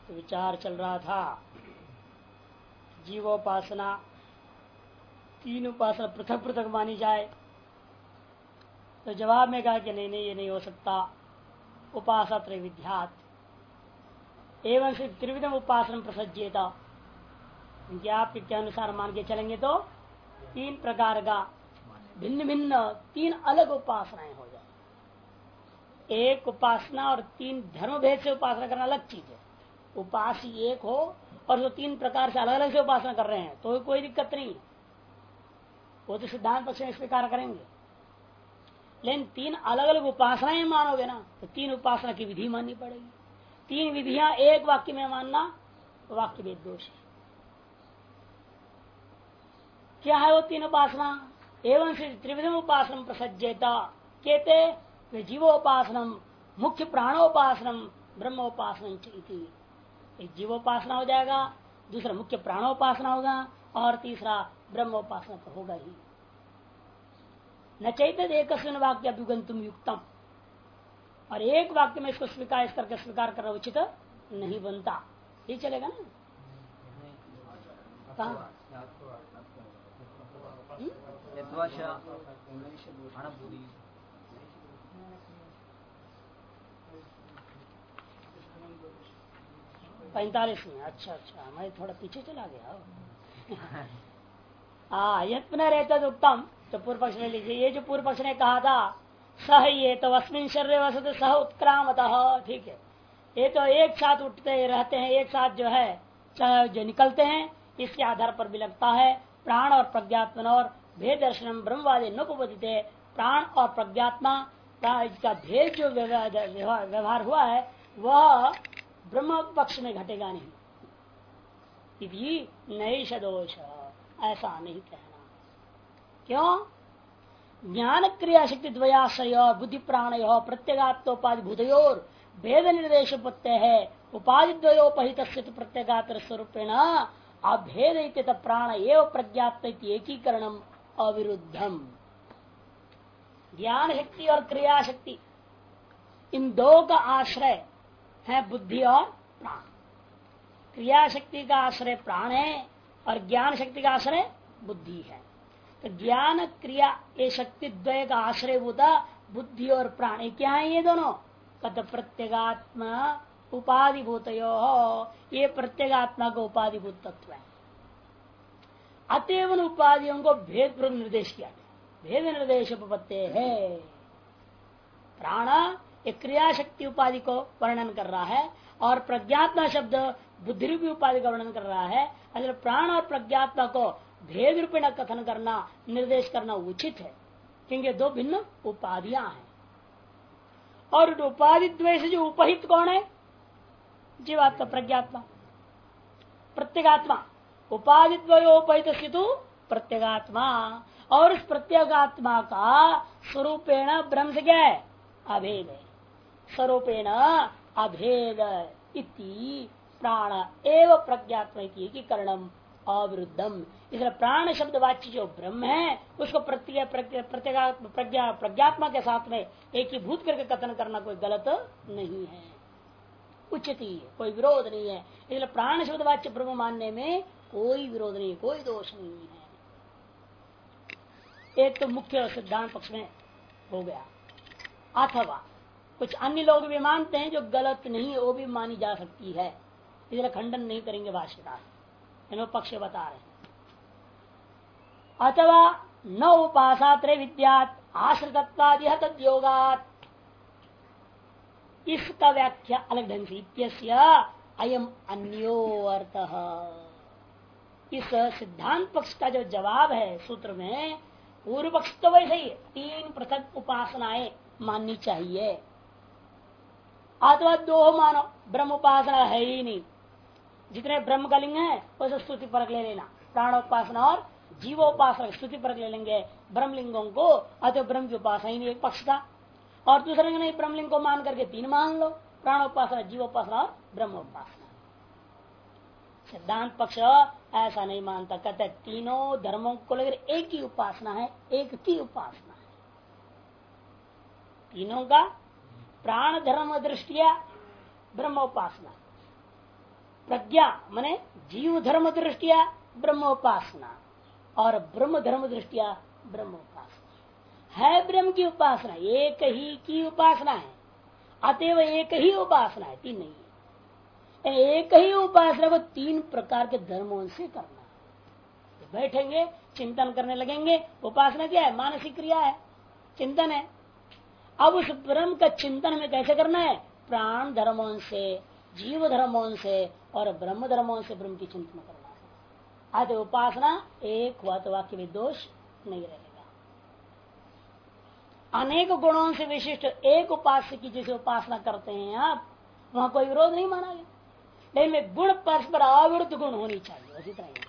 तो विचार चल रहा था जीवोपासना तीन उपासना पृथक पृथक मानी जाए। तो जवाब में कहा कि नहीं नहीं, ये नहीं हो सकता। उपासना त्रैविध्यात् एवं से त्रिविधम उपासना प्रसज्येता। क्योंकि आपके क्या अनुसार मान के चलेंगे तो तीन प्रकार का भिन्न भिन्न तीन अलग उपासनाएं हो जाए। एक उपासना और तीन धर्म भेद से उपासना करना अलग चीज है। उपासी एक हो और जो तीन प्रकार से अलग अलग से उपासना कर रहे हैं तो कोई दिक्कत नहीं है, वो तो सिद्धांत पक्ष में स्वीकार करेंगे। लेकिन तीन अलग अलग उपासनाएं मानोगे ना तो तीन उपासना की विधि माननी पड़ेगी। तीन विधियां एक वाक्य में मानना वाक्य भेद दोष है। क्या है वो तीन उपासना? एवं से त्रिविधम उपासना प्रसज्जेता कहते जीवोपासनम मुख्य प्राणोपासनम ब्रह्मोपासनम एक जीवोपासना हो जाएगा, दूसरा मुख्य प्राणोपासना होगा और तीसरा ब्रह्मोपासना तो होगा ही। न चैतद एक वाक्य अभ्युगंतुम युक्तम, और एक वाक्य में इसको स्वीकार करके स्वीकार करना उचित नहीं बनता। ये चलेगा ना? कहा 45 में। अच्छा अच्छा, मैं थोड़ा पीछे चला गया। यत्न रहता तो उत्तम। तो पूर्व पक्ष में लीजिए, ये जो पूर्व पक्ष ने कहा था सह ये तो अस्मिन शरीर वसत सह उत्क्रामतः, ठीक है। ये तो एक साथ उठते रहते हैं, एक साथ जो है जो निकलते हैं, इसके आधार पर भी लगता है प्राण और प्रज्ञात्मन और भेद दर्शन ब्रह्मवादी नुपदिते। प्राण और प्रज्ञात्मा का भेद जो व्यवहार हुआ है वह ब्रह्म पक्ष में घटेगा नहीं। नहीं सदोष, ऐसा नहीं कहना। क्यों? ज्ञान क्रिया शक्ति द्वयाश्रय बुद्धि प्राण प्रत्यगात्मोपाधि भूतयोर भेद निर्देश पत्य है। उपाधि द्वयोपहित प्रत्यगात्र स्वरूपेण अभेद प्राण एवं प्रज्ञात्म एकीकरणम अविरुद्धम। ज्ञान शक्ति और क्रिया शक्ति इन दो का आश्रय है बुद्धि और प्राण। क्रिया शक्ति का आश्रय प्राण है और ज्ञान शक्ति का आश्रय बुद्धि है। तो ज्ञान क्रिया ये शक्ति द्वय का आश्रय होता बुद्धि और प्राण। ये क्या है? ये दोनों कत प्रत्यगात्मा उपाधिभूत, ये प्रत्यगात्मा को उपाधिभूत तत्व है। अतएव उपाधियों को भेद पूर्वक निर्देश किया गया। भेद निर्देश उपपत्ति है। प्राण एक क्रिया शक्ति उपाधि को वर्णन कर रहा है और प्रज्ञात्मा शब्द बुद्धि रूपी उपाधि का वर्णन कर रहा है। अगर प्राण और प्रज्ञात्मा को भेद रूपेण कथन करना निर्देश करना उचित है, क्योंकि दो भिन्न उपाधियां हैं। और उपाधि द्वय से जो उपहित कौन है? जीवात्मा प्रज्ञात्मा। प्रत्यगात्मा उपाधि द्वयोपहित सितु प्रत्यगात्मा, और उस प्रत्यगात्मा का स्वरूपेण ब्रह्म से क्या है? अभेद है। स्वरूपेण अभेद इति प्राण एवं प्रज्ञात्मा एकीकरणम अविरुद्धम। इसलिए प्राण शब्द वाच्य जो ब्रह्म है उसको प्रज्ञात्मा के साथ में एकीभूत करके कथन करना कोई गलत नहीं है, उचित ही है, कोई विरोध नहीं है। इसलिए प्राण शब्द वाच्य ब्रह्म मानने में कोई विरोध नहीं, कोई दोष नहीं है। एक तो मुख्य सिद्धांत पक्ष में हो गया। अथवा कुछ अन्य लोग भी मानते हैं जो गलत नहीं है, वो भी मानी जा सकती है। इसलिए खंडन नहीं करेंगे भाष्यकार, इन पक्ष बता रहे हैं। अथवा न उपासा त्रैविद्यात् आश्रितत्वादिह तद्योगात्, इसका व्याख्या अलग ढंग से इत्यस्य अयम अन्यो अर्थः। इस सिद्धांत पक्ष का जो जवाब है सूत्र में, पूर्व पक्ष तो वैसे ही तीन पृथक उपासनाएं माननी चाहिए। अथवा दो मानो, ब्रह्म उपासना है ही नहीं। जितने ब्रह्म का लिंग है वैसे स्तुति परक ले लेना। प्राणोपासना और जीवोपासना स्तुति परक ले लेंगे ब्रह्म लिंगों को। अतः ब्रह्म की उपासना ही नहीं एक पक्ष था, और दूसरे नहीं ब्रह्मलिंग को मान करके तीन मान लो, प्राणोपासना जीवोपासना और ब्रह्मोपासना। सिद्धांत पक्ष ऐसा नहीं मानता, कहते तीनों धर्मों को लेकर एक ही उपासना है, एक की उपासना है। तीनों का प्राण धर्म दृष्टिया ब्रह्मोपासना प्रज्ञा माने जीव धर्म दृष्टिया ब्रह्मोपासना और ब्रह्म धर्म दृष्टिया ब्रह्मोपासना है। ब्रह्म की उपासना एक ही की उपासना है, अतएव एक ही उपासना है, तीन नहीं है। एक ही उपासना को तीन प्रकार के धर्मों से करना है। तो बैठेंगे चिंतन करने लगेंगे, उपासना क्या है? मानसिक क्रिया है, चिंतन है। अब उस ब्रह्म का चिंतन हमें कैसे करना है? प्राण धर्मों से, जीव धर्मों से और ब्रह्म धर्मों से ब्रह्म की चिंतन करना है। अतः उपासना एक हुआ तो वाक्य में दोष नहीं रहेगा। अनेक गुणों से विशिष्ट एक उपास्य की जैसे उपासना करते हैं आप, वहां कोई विरोध नहीं माना गया, लेकिन गुण परस्पर अविरुद्ध गुण होनी चाहिए। उसी तरह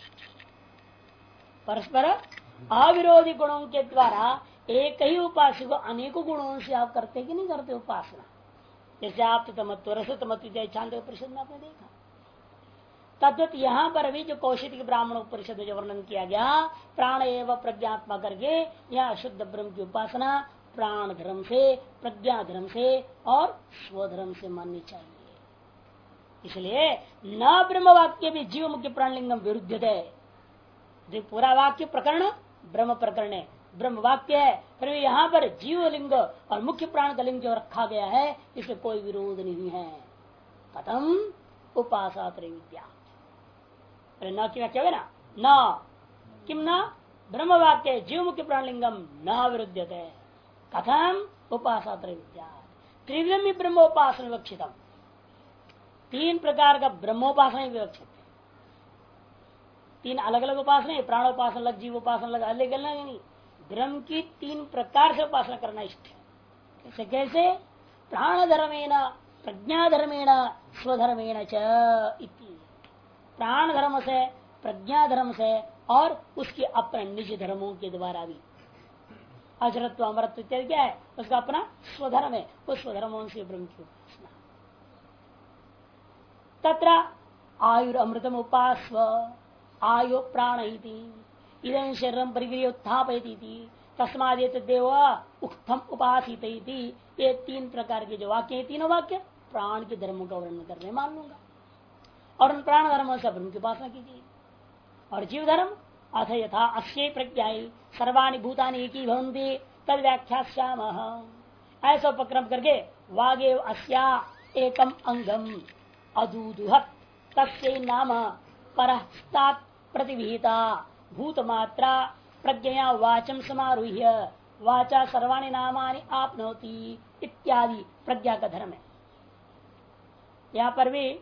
परस्पर अविरोधी गुणों के द्वारा एक ही उपास्य को अनेकों गुणों से आप करते कि नहीं करते उपासना? जैसे आप तमत्व रसतमत्व चांद परिषद में आपने देखा। तद्वत यहाँ पर भी जो कौशिक ब्राह्मण उपनिषद में जो वर्णन किया गया, प्राण एवं प्रज्ञात्मा करके यहाँ शुद्ध ब्रह्म की उपासना प्राण धर्म से, प्रज्ञा धर्म से और स्वधर्म से माननी चाहिए। इसलिए न ब्रह्म वाक्य भी जीव मुख्य प्राणलिंगम विरुद्ध है। पूरा वाक्य प्रकरण ब्रह्म प्रकरण है, ब्रह्म वाक्य है, फिर यहाँ पर जीव लिंग और मुख्य प्राण का लिंग जो रखा गया है, इसमें कोई विरोध नहीं है। कथम उपासा विद्या न की व्याख्या है ना, न किम न ब्रह्म वाक्य जीव मुख्य प्राणलिंगम न विरुद्ध। कथम उपासा विद्या त्रिविधम ब्रह्मोपासन विवक्षितम, तीन प्रकार का ब्रह्मोपासना विवक्षित है। तीन अलग अलग उपासना है, प्राणोपासन अलग, जीव उपासना अलग, अलग अलग नहीं, ब्रह्म की तीन प्रकार से उपासना करना इष्ट है। कैसे कैसे? प्राण धर्मेण, प्रज्ञा धर्मेण, स्वधर्मेण च इति। प्राण धर्म से, प्रज्ञा धर्म से और उसके अपने निज धर्मों के द्वारा भी। अजरत्व अमरत्व इत्यादि क्या है? उसका अपना स्वधर्म है, उस स्वधर्मों से ब्रह्म की उपासना। तत्र आयुर अमृतम उपास्व आयु प्राण इदं शरीरम परिगृह्य उत्थापयति तस्मादेत देव उक्तम उपासित। ये तीन प्रकार के जो वाक्य है, तीनों वाक्य प्राण के धर्मों का वर्णन करने मान लूंगा, और उन प्राण धर्मों से ब्रह्म की उपासना कीजिए। और जीव धर्म अथ यथा अस्य प्रज्ञा सर्वाणि भूतानि एकी भवन्ति तद व्याख्यास्याम। ऐसा उपक्रम करके वागे अस्या एकम अंगम अदूदुहत तस्य नाम परस्तात् प्रतिविहिता भूतमात्रा प्रज्ञया वाचम समारूह्य वाचा सर्वाणि नामानि आपनोति इत्यादि प्रज्ञा का धर्म है। यहाँ पर भी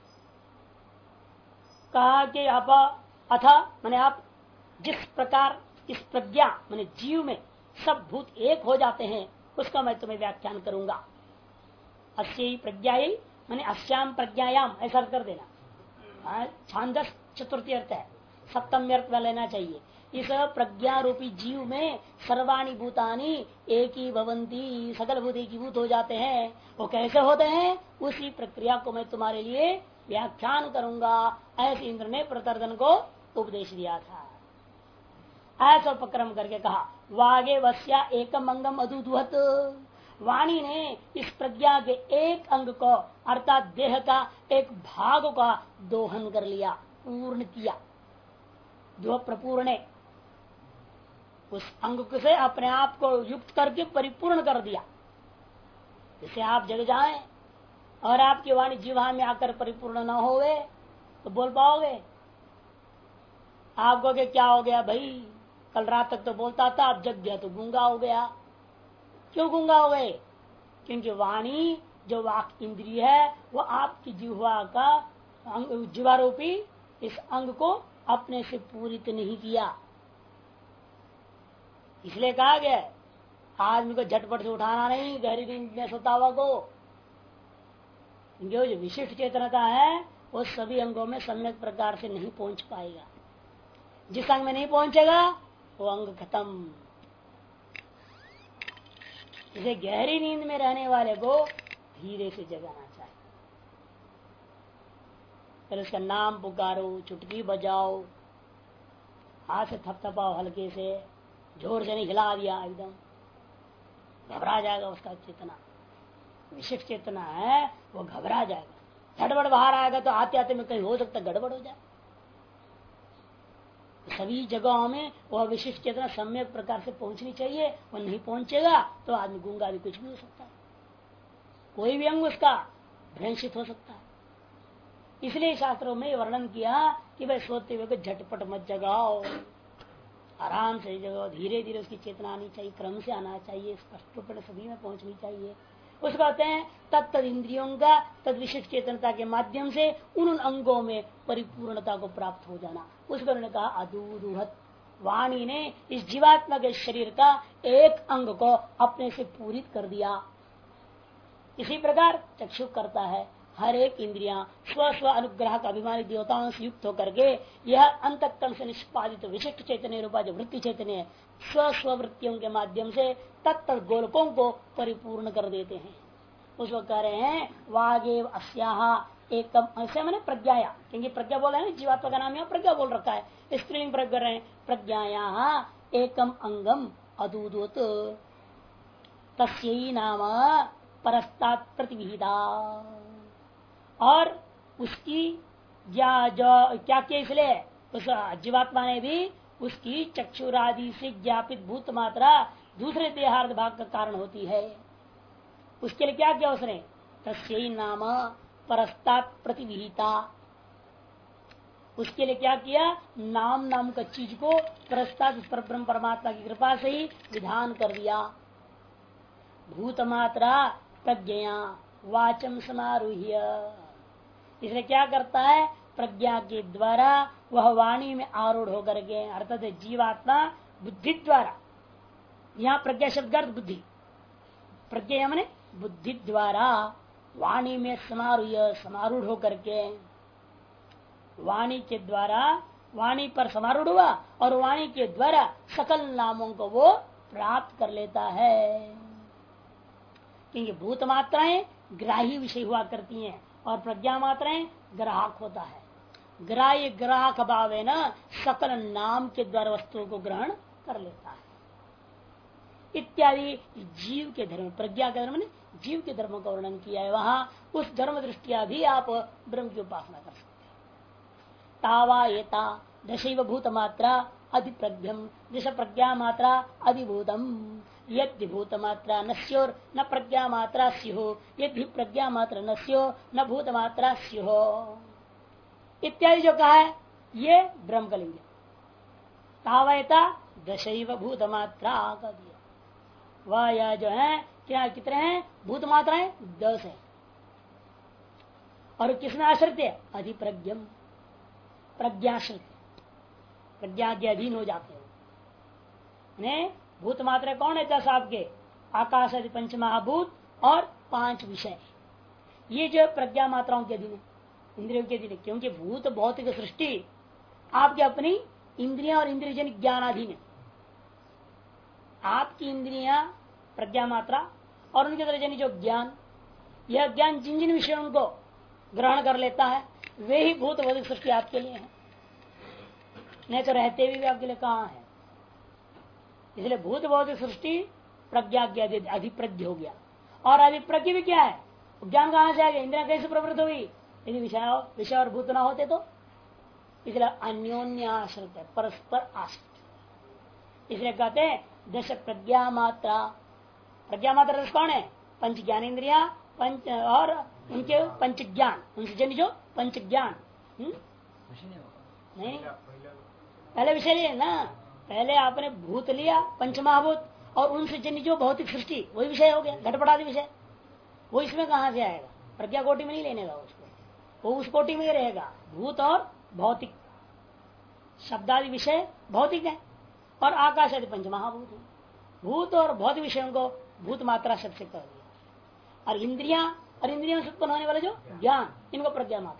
कहा कि आप अथा माने आप जिस प्रकार इस प्रज्ञा माने जीव में सब भूत एक हो जाते हैं, उसका मैं तुम्हें व्याख्यान करूंगा। अस्यि प्रज्ञायै माने अस्याम प्रज्ञायाम ऐसा कर देना। छांदस चतुर्थी अर्थ है, सप्तम अर्थ में लेना चाहिए। इस प्रज्ञा रूपी जीव में सर्वाणी भूतानी एक ही भवंती, सकल भूत एक ही भूत हो जाते हैं। वो कैसे होते हैं? उसी प्रक्रिया को मैं तुम्हारे लिए व्याख्यान करूंगा। ऐसे इंद्र ने प्रतर्दन को उपदेश दिया था। ऐसा उपक्रम करके कहा वागे वस्या एकम अंगम अदुदुहत। वाणी ने इस प्रज्ञा के एक अंग को अर्थात देह का एक भाग का दोहन कर लिया, पूर्ण किया। जो प्रपूर्ण उस अंग से अपने आप को युक्त करके परिपूर्ण कर दिया। जैसे आप जग जाएं और आपकी वाणी जीवा में आकर परिपूर्ण न होवे तो बोल पाओगे? आपको क्या हो गया भाई, कल रात तक तो बोलता था, अब जग गया तो गूंगा हो गया। क्यों गूंगा हो गए? क्योंकि वाणी जो वाक इंद्रिय है वो आपकी जिह्वा का जिह्वा रूपी इस अंग को अपने से पूरित नहीं किया। इसलिए कहा गया आदमी को झटपट से उठाना नहीं, गहरी नींद में सोता हुआ को। जो विशिष्ट चेतनता है वो सभी अंगों में सम्यक प्रकार से नहीं पहुंच पाएगा। जिस अंग में नहीं पहुंचेगा वो अंग खत्म। इसे गहरी नींद में रहने वाले को धीरे से जगाना चाहिए। फिर उसका नाम पुकारो, चुटकी बजाओ, हाथ से थपथपाओ, हल्के से, जोर से नहीं हिला दिया एकदम, घबरा जाएगा उसका चेतना। विशिष्ट चेतना है वो घबरा जाएगा, झटपट बाहर आएगा तो आते आते में कहीं हो सकता गड़बड़ हो जाए। सभी जगहों में वह विशिष्ट चेतना सम्यक प्रकार से पहुंचनी चाहिए। वह नहीं पहुंचेगा तो आदमी गूंगा भी कुछ भी हो सकता है, कोई भी अंग उसका भ्रंशित हो सकता है। इसलिए शास्त्रों में वर्णन किया कि भाई सोते हुए झटपट मत जगाओ, आराम से जगाओ, धीरे धीरे उसकी चेतना आनी चाहिए, क्रम से आना चाहिए, स्पष्ट रूप में सभी में पहुंचनी चाहिए। उसको कहते हैं तत्त इंद्रियों का तद विशिष्ट चेतनता के माध्यम से उन अंगों में परिपूर्णता को प्राप्त हो जाना। उसको उन्होंने कहा अदूरुहत। वाणी ने इस जीवात्मा के शरीर का एक अंग को अपने से पूरित कर दिया। इसी प्रकार चक्षु करता है हर एक इंद्रियां स्व स्व अनुग्रह का अभिमानी देवताओं से युक्त होकर के यह अंतःकरण से निष्पादित विशिष्ट चैतन्य रूपा जो वृत्ति चैतन्य स्व स्व वृत्तियों के माध्यम से तत्त गोलकों को परिपूर्ण कर देते हैं। उसको कह रहे हैं वागेव अस्याह एकम ऐसे मैंने प्रज्ञाया, क्योंकि प्रज्ञा बोला है ना, जीवात्मा का नाम यहाँ प्रज्ञा बोल रखा है, स्त्रीलिंग प्रयोग कर रहे हैं। प्रज्ञाया एकम अंगम अदूदोत तस्यै नाम परस्तात् प्रतिविहिता। और उसकी क्या इसलिए उस जीवात्मा ने भी उसकी चक्षुरादि से ज्ञापित भूत मात्रा दूसरे देहार्थ भाग का कारण होती है। उसके लिए क्या किया उसने, तस्यै नाम परस्तात् प्रतिविहिता। उसके लिए क्या किया, नाम नाम का चीज को परस्तात् परब्रह्म परमात्मा की कृपा से ही विधान कर दिया। भूत मात्रा प्रज्ञा वाचम समारूह्य, इसलिए क्या करता है, प्रज्ञा के द्वारा वह वाणी में आरूढ़ होकर के, अर्थात जीवात्मा बुद्धि द्वारा, यहाँ प्रज्ञा शब्द अर्थ बुद्धि, प्रज्ञा माने बुद्धि द्वारा वाणी में समारूढ़ होकर के, वाणी के द्वारा वाणी पर समारूढ़ हुआ और वाणी के द्वारा सकल नामों को वो प्राप्त कर लेता है। क्योंकि भूत मात्राएं ग्राही विषय हुआ करती हैं और प्रज्ञा मात्राएं ग्राहक होता है। ग्राह्य ग्राहक भाव है न, सकल नाम के द्वारा वस्तुओं को ग्रहण कर लेता है इत्यादि। जीव के धर्म, प्रज्ञा के धर्म ने जीव के धर्म का वर्णन किया है। वहां उस धर्म दृष्टिया भी आप ब्रह्म की उपासना कर सकते हैं। तावा एता दशैव भूत मात्रा अधिप्रज्ञम, जैसे प्रज्ञा मात्रा अधिभूतम, यदि भूत मात्रा नश्योर न प्रज्ञा मात्रा स्यो, यदि प्रज्ञा मात्रा नश्यो न भूत मात्रा स्यो इत्यादि जो कहा है ये ब्रह्म का लिंग। तावयता दशैव भूत मात्रा का दिया, वह यह जो है क्या कितने हैं भूत मात्राएं 10 है। और किसमें आश्रित है, अधिप्रज्ञम, प्रज्ञाश्रित, प्रज्ञा के अधीन हो जाते हैं। भूत मात्रा कौन है 10 आपके, आकाश आदि पंचमहाभूत और 5 विषय, ये जो प्रज्ञा मात्राओं के अधीन है, इंद्रियों के अधीन है। क्योंकि भूत भौतिक सृष्टि आपके अपनी इंद्रियां और इंद्रियजन ज्ञानाधीन है। आपकी इंद्रियां प्रज्ञा मात्रा और उनके द्वारा जनित जो ज्ञान, यह ज्ञान जिन जिन विषयों को ग्रहण कर लेता है वे ही भूत भौतिक सृष्टि आपके लिए है, नहीं तो रहते हुए भी आपके लिए कहाँ है। इसलिए भूत भौतिक सृष्टि प्रज्ञा के अधिप्रज्ञ हो गया। और अधिप्रज्ञ भी क्या है, ज्ञान कहां से आ गया, इंद्रिया कैसे प्रवृत्त हुई, यदि विषय और भूत ना होते तो। इसलिए अन्योन्य आश्रित है, परस्पर आश्रित। इसलिए कहते हैं दश प्रज्ञा मात्रा, प्रज्ञा मात्रा कौन है, पंच ज्ञानेन्द्रिया, पंच और उनके पंच ज्ञान, उनसे जन जो पंच ज्ञान नहीं, पहले विषय लिया ना, पहले आपने भूत लिया पंचमहाभूत और उनसे जन जो भौतिक सृष्टि वही विषय हो गया, घटपटादि विषय। वो इसमें कहां से आएगा, प्रज्ञा कोटि में नहीं लेने का उसको, वो उस कोटि में ही रहेगा। भूत और भौतिक शब्दादि विषय भौतिक है और आकाश आदि पंचमहाभूत है। भूत और भौतिक विषयों को भूत मात्रा शब्द से कह दिया। और इंद्रियां और इंद्रियों से उत्पन्न होने वाले जो ज्ञान, इनको प्रज्ञा मात्रा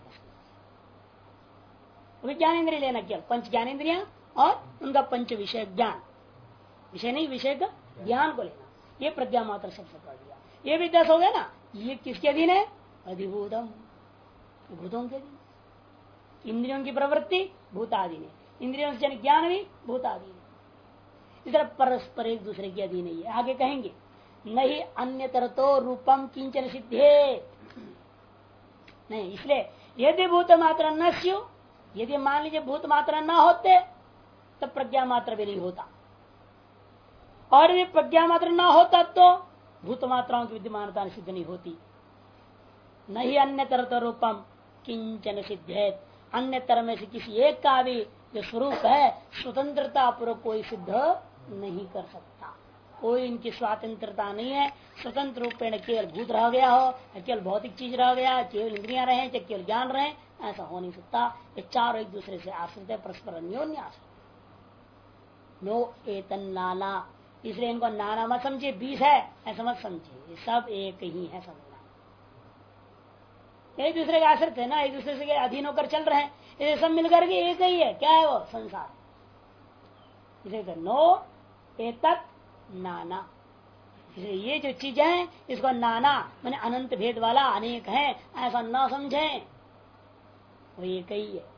ज्ञान इंद्रिय लेना, केवल पंच ज्ञान इंद्रिया और उनका पंच विषय ज्ञान, विषय नहीं विषय का ज्ञान को लेना, ये प्रज्ञा मात्रा शब्द से कह दिया। ये भी 10 हो गया ना, ये किसके अधीन है, अधिभूतम, भूतों के अधीन। इंद्रियों की प्रवृत्ति भूताधीन है, इंद्रियों से जन ज्ञान भी भूताधीन है। इस तरह परस्पर एक दूसरे के अधीन है। आगे कहेंगे नहीं अन्यतर तो रूपम किंचन सिद्धे, नहीं। इसलिए यदि भूत मात्रा न स्यु, यदि मान लीजिए भूत मात्रा न होते तो प्रज्ञा मात्र भी नहीं होता, और यदि प्रज्ञा मात्र न होता तो भूत मात्राओं की विद्यमानता सिद्ध नहीं होती। नहीं अन्य तरह रूपम किंचन सिद्धेत, अन्य तरह में से किसी एक का भी जो स्वरूप है स्वतंत्रता पूर्वक कोई सिद्ध नहीं कर सकता। कोई इनकी स्वतंत्रता नहीं है, स्वतंत्र रूप में केवल भूत रह गया हो, केवल भौतिक चीज रह गया, केवल इंद्रियां रहे, केवल ज्ञान रहे, ऐसा हो नहीं सकता। ये चारों एक दूसरे से आश्रित है, परस्पर अन्योन्य आश्रित। नो एतन नाना, इसलिए इनको नाना मत समझिए, 20 है ऐसा मत समझिए, ये सब एक ही है समझना। एक दूसरे के आश्रित है ना, एक दूसरे से अधीन होकर चल रहे हैं, ये सब मिलकर के एक ही है। क्या है वो? संसार। इसे नो एतत नाना, इसलिए ये जो चीज है इसको नाना मैंने अनंत भेद वाला, अनेक है ऐसा न समझें, वो एक ही है।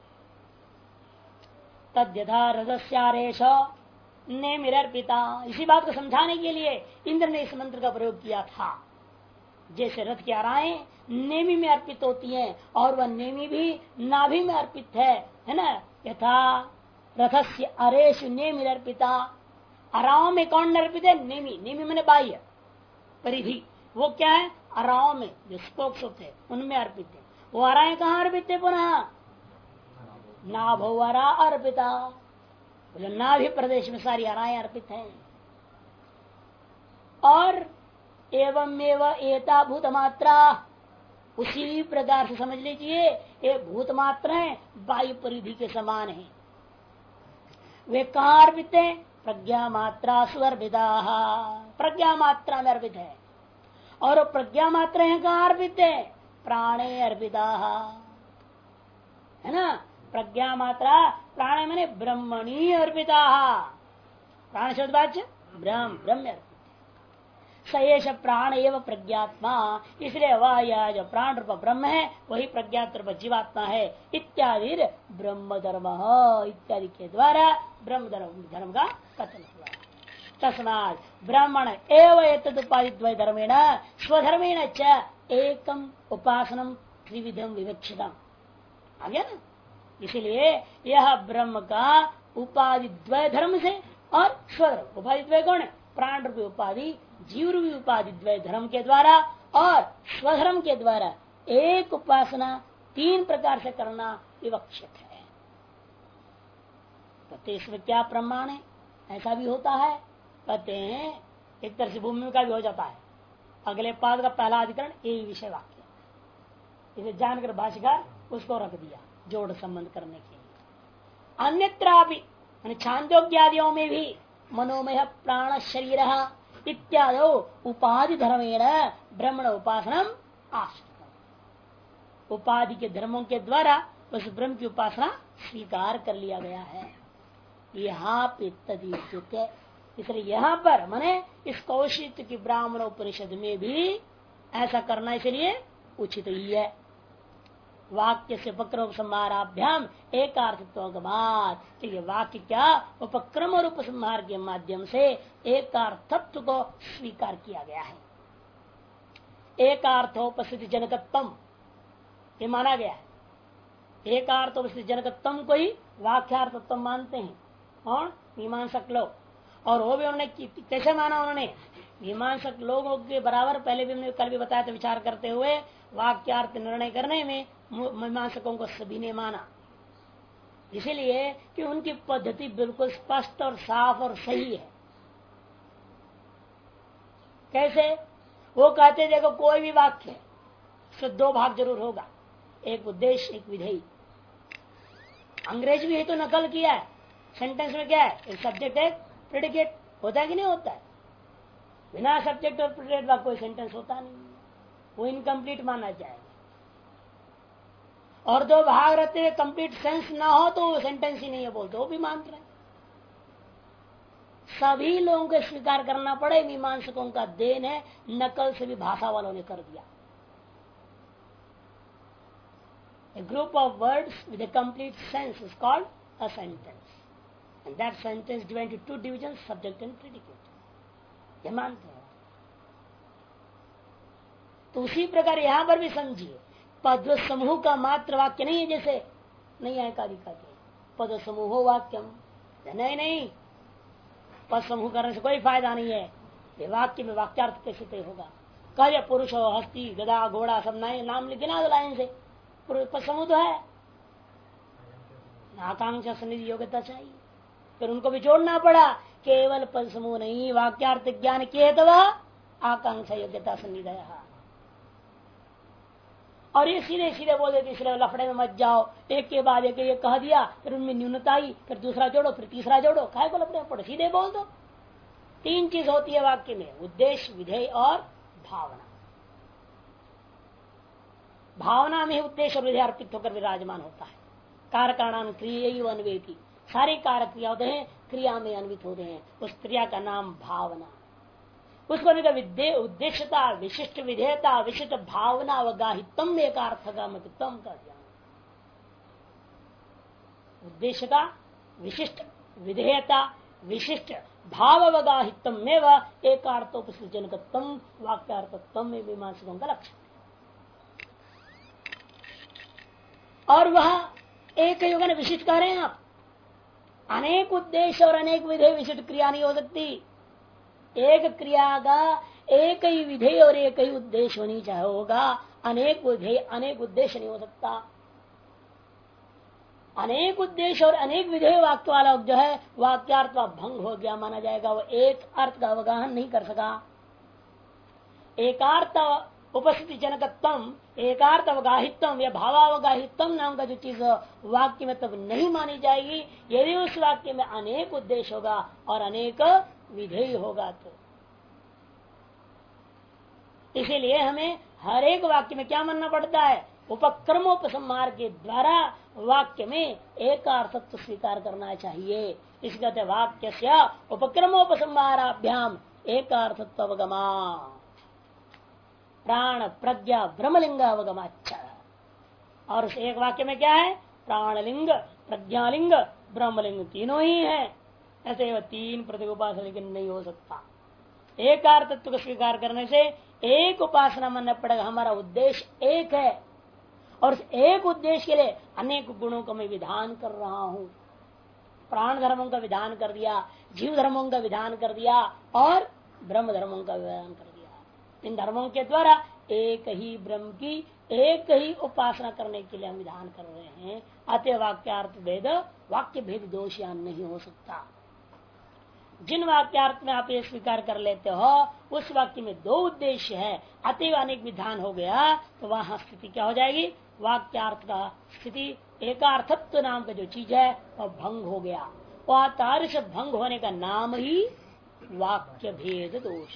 तद यथा रजस्यारेश नेमिरर्पिता, इसी बात को समझाने के लिए इंद्र ने इस मंत्र का प्रयोग किया था। जैसे रथ की आराएं नेमी में अर्पित होती हैं और वह नेमी भी नाभि में अर्पित है ना। यथा रथस्य अरेश नेमिरर्पिता, आराओं में कौन अर्पित है? नेमी। नेमी मैंने बाह्य परिधि, वो क्या है? आराओं में जो स्पोक्स होते हैं उनमें अर्पित है। वो आराएं कहाँ अर्पित है? पुनः नाभोवरा अर्पिता, बोले नाभि प्रदेश में सारी आराएं अर्पित हैं। और एवं एता भूत मात्रा, उसी प्रकार से समझ लीजिए ये भूत मात्राएं वायु परिधि के समान है। वे कहाँ अर्पित है? प्रज्ञा मात्रा सुअर्पिता, प्रज्ञा मात्रा में अर्पित है। और प्रज्ञा मात्रा है कहाँ अर्पित है? प्राणे अर्पिता, है ना। प्रज्ञा मात्रा प्राणे मैंने ब्रह्मणी अर्पिता, प्राण शब्द वाच्य ब्रह्म, ब्रह्म अर्पित सयेश प्राण एवं प्रज्ञात्मा, इसलिए वह यह जो प्राण रूप ब्रह्म है वही प्रज्ञात रूप जीवात्मा है। इत्यादि ब्रह्म धर्म इत्यादि के द्वारा ब्रह्म धर्म का कथन हुआ। तस्मात् ब्राह्मण एवं एतद उपाधि द्वय धर्मेण स्वधर्मेण च एकम उपासनम त्रिविधम विवक्षितम, आ गया ना। इसलिए यह ब्रह्म का उपाधि द्वय धर्म से और स्वधर्म, उपाधि द्वय कौन है? प्राण रूपी उपाधि, जीव रूपी उपाधि द्वय धर्म के द्वारा और स्वधर्म के द्वारा एक उपासना 3 प्रकार से करना विवक्षित है। कहते इसमें क्या प्रमाण है? ऐसा भी होता है, कहते हैं एक तरह से भूमि का भी हो जाता है। अगले पाद का पहला अधिकरण यही विषय वाक्य, इसे जानकर भाष्यकार उसको रख दिया जोड़ संबंध करने के लिए। अन्यत्र छांदोग्यादियों में भी मनोमय प्राण शरीर इत्यादि उपाधि धर्मेण ब्रह्मण उपासना आश्रित, उपाधि के धर्मों के द्वारा उस ब्रह्म की उपासना स्वीकार कर लिया गया है। यहाँ पे तदयुक्त, इसलिए यहाँ पर माने इस कौशिक की ब्राह्मण उपनिषद में भी ऐसा करना इसलिए उचित ही है। वाक्य से उपक्रम उपसंहाराभ्याम एकार्थत्वगमात्, ये वाक्य क्या उपक्रम और उपसंहार के माध्यम से एकार्थत्व को स्वीकार किया गया है। एकार्थोपस्थिति जनकत्वम ये माना गया है। एकार्थोपस्थिति जनकत्वम को ही वाक्यार्थत्व मानते हैं और मीमांसक लोग, और वो भी उन्होंने कैसे माना? उन्होंने मीमांसक लोगों के बराबर, पहले भी हमने कल भी बताया था, विचार करते हुए वाक्यार्थ निर्णय करने में मीमांसकों को सभी ने माना, इसीलिए कि उनकी पद्धति बिल्कुल स्पष्ट और साफ और सही है। कैसे? वो कहते देखो कोई भी वाक्य उससे 2 भाग जरूर होगा, एक उद्देश्य एक विधेय। अंग्रेज भी है तो नकल किया है, सेंटेंस में क्या है? एक सब्जेक्ट एक प्रेडिकेट, होता है कि नहीं होता है? बिना सब्जेक्ट और प्रेडिकेट का कोई सेंटेंस होता नहीं, वो इनकम्प्लीट माना जाएगा। और 2 भाग रहते हुए कंप्लीट सेंस ना हो तो वो सेंटेंस ही नहीं है बोलते, वो भी मानते हैं। सभी लोगों को स्वीकार करना पड़े, मीमांसकों का देन है, नकल से भी भाषा वालों ने कर दिया। A group of words with a complete sense is called a sentence, and that sentence divided into 2 divisions, subject and predicate. ये मानते हैं। तो उसी प्रकार यहां पर भी समझिए, पद समूह का मात्र वाक्य नहीं है, जैसे नहीं है एकाधिकार पद समूह वाक्यम, नहीं पद समूह करने से कोई फायदा नहीं है। ये वाक्य में वाक्यार्थ कैसे तय होगा? कह पुरुष हो, हस्ती, गदा, घोड़ा सब नए नाम लिखना लाइन से, पद समूह तो है। आकांक्षा सन्निधि योग्यता चाहिए, फिर उनको भी जोड़ना पड़ा। केवल पद समूह नहीं, वाक्यार्थ ज्ञान किए तो वह आकांक्षा योग्यता सन्निधि। और ये सीधे सीधे बोल देते इसलिए लफड़े में मत जाओ, एक के बाद एक ये कह दिया, फिर उनमें न्यूनता आई, फिर दूसरा जोड़ो, फिर तीसरा जोड़ो, काय को लफड़े पड़ो, सीधे बोल दो। तीन चीज होती है वाक्य में, उद्देश्य, विधेय और भावना। भावना में उद्देश्य और विधेय अर्पित होकर विराजमान होता है। कारकाणान क्रिया अन्वेति, सारे कारक क्रिया होते हैं, क्रिया में अन्वित होते हैं, उस क्रिया का नाम भावना। उसको उद्देश्यता, विशिष्ट विधेयता, विशिष्ट भावना अवगाहितम एक अर्थगमतम का ज्ञान। उद्देश्यता, विशिष्ट विधेयता, विशिष्ट भाव अवगाहितम में वह एकार्थोपसृजनकत्म वाक्यार्थत्म में मीमांसकों का लक्ष्य। और वह एक युग ने विशिष्ट कह रहे हैं आप, अनेक उद्देश्य और अनेक विधेय विशिष्ट क्रिया नहीं हो सकती। एक क्रिया का एक ही विधेय और एक ही उद्देश्य होनी चाहे होगा, अनेक विधेय अनेक उद्देश्य नहीं हो सकता। अनेक उद्देश्य और अनेक विधेय वाक्य वाला जो है वाक्यार्थ का भंग हो गया माना जाएगा, वो एक अर्थ का अवगाहन नहीं कर सका। एकार्थ उपस्थिति जनकत्म, एकार्थ अवगाहितम या भावावगाहितम नाम का जो चीज वाक्य में तब नहीं मानी जाएगी यदि उस वाक्य में अनेक उद्देश्य होगा और अनेक विधेय होगा। तो इसीलिए हमें हर एक वाक्य में क्या मानना पड़ता है, उपक्रमोपसंहार के द्वारा वाक्य में एक अर्थत्व स्वीकार करना चाहिए। इस कहते वाक्य से उपक्रमोपसंहाराभ्याम एक अर्थत्व अवगमा, प्राण प्रज्ञा ब्रह्मलिंग अवगमाच्छ। और उस एक वाक्य में क्या है, प्राणलिंग, प्रज्ञालिंग, ब्रह्मलिंग तीनों ही है। ऐसे तीन प्रति उपासना लेकिन नहीं हो सकता। एक तत्व को स्वीकार करने से एक उपासना मानना पड़ेगा। हमारा उद्देश्य एक है और उस एक उद्देश्य के लिए अनेक गुणों का मैं विधान कर रहा हूँ। प्राण धर्मों का विधान कर दिया, जीव धर्मों का विधान कर दिया और ब्रह्म धर्मों का विधान कर दिया। इन धर्मों के द्वारा एक ही ब्रह्म की एक ही उपासना करने के लिए हम विधान कर रहे हैं। अतः वाक्यार्थ भेद वाक्य भेद दोष या नहीं हो सकता। जिन वाक्यार्थ में आप ये स्वीकार कर लेते हो उस वाक्य में दो उद्देश्य है, अतएव अनेक विधान हो गया, तो वहां स्थिति क्या हो जाएगी, वाक्यार्थ का स्थिति एकार्थत्व नाम का जो चीज है वह भंग हो गया। वह तादृश भंग होने का नाम ही वाक्य भेद दोष।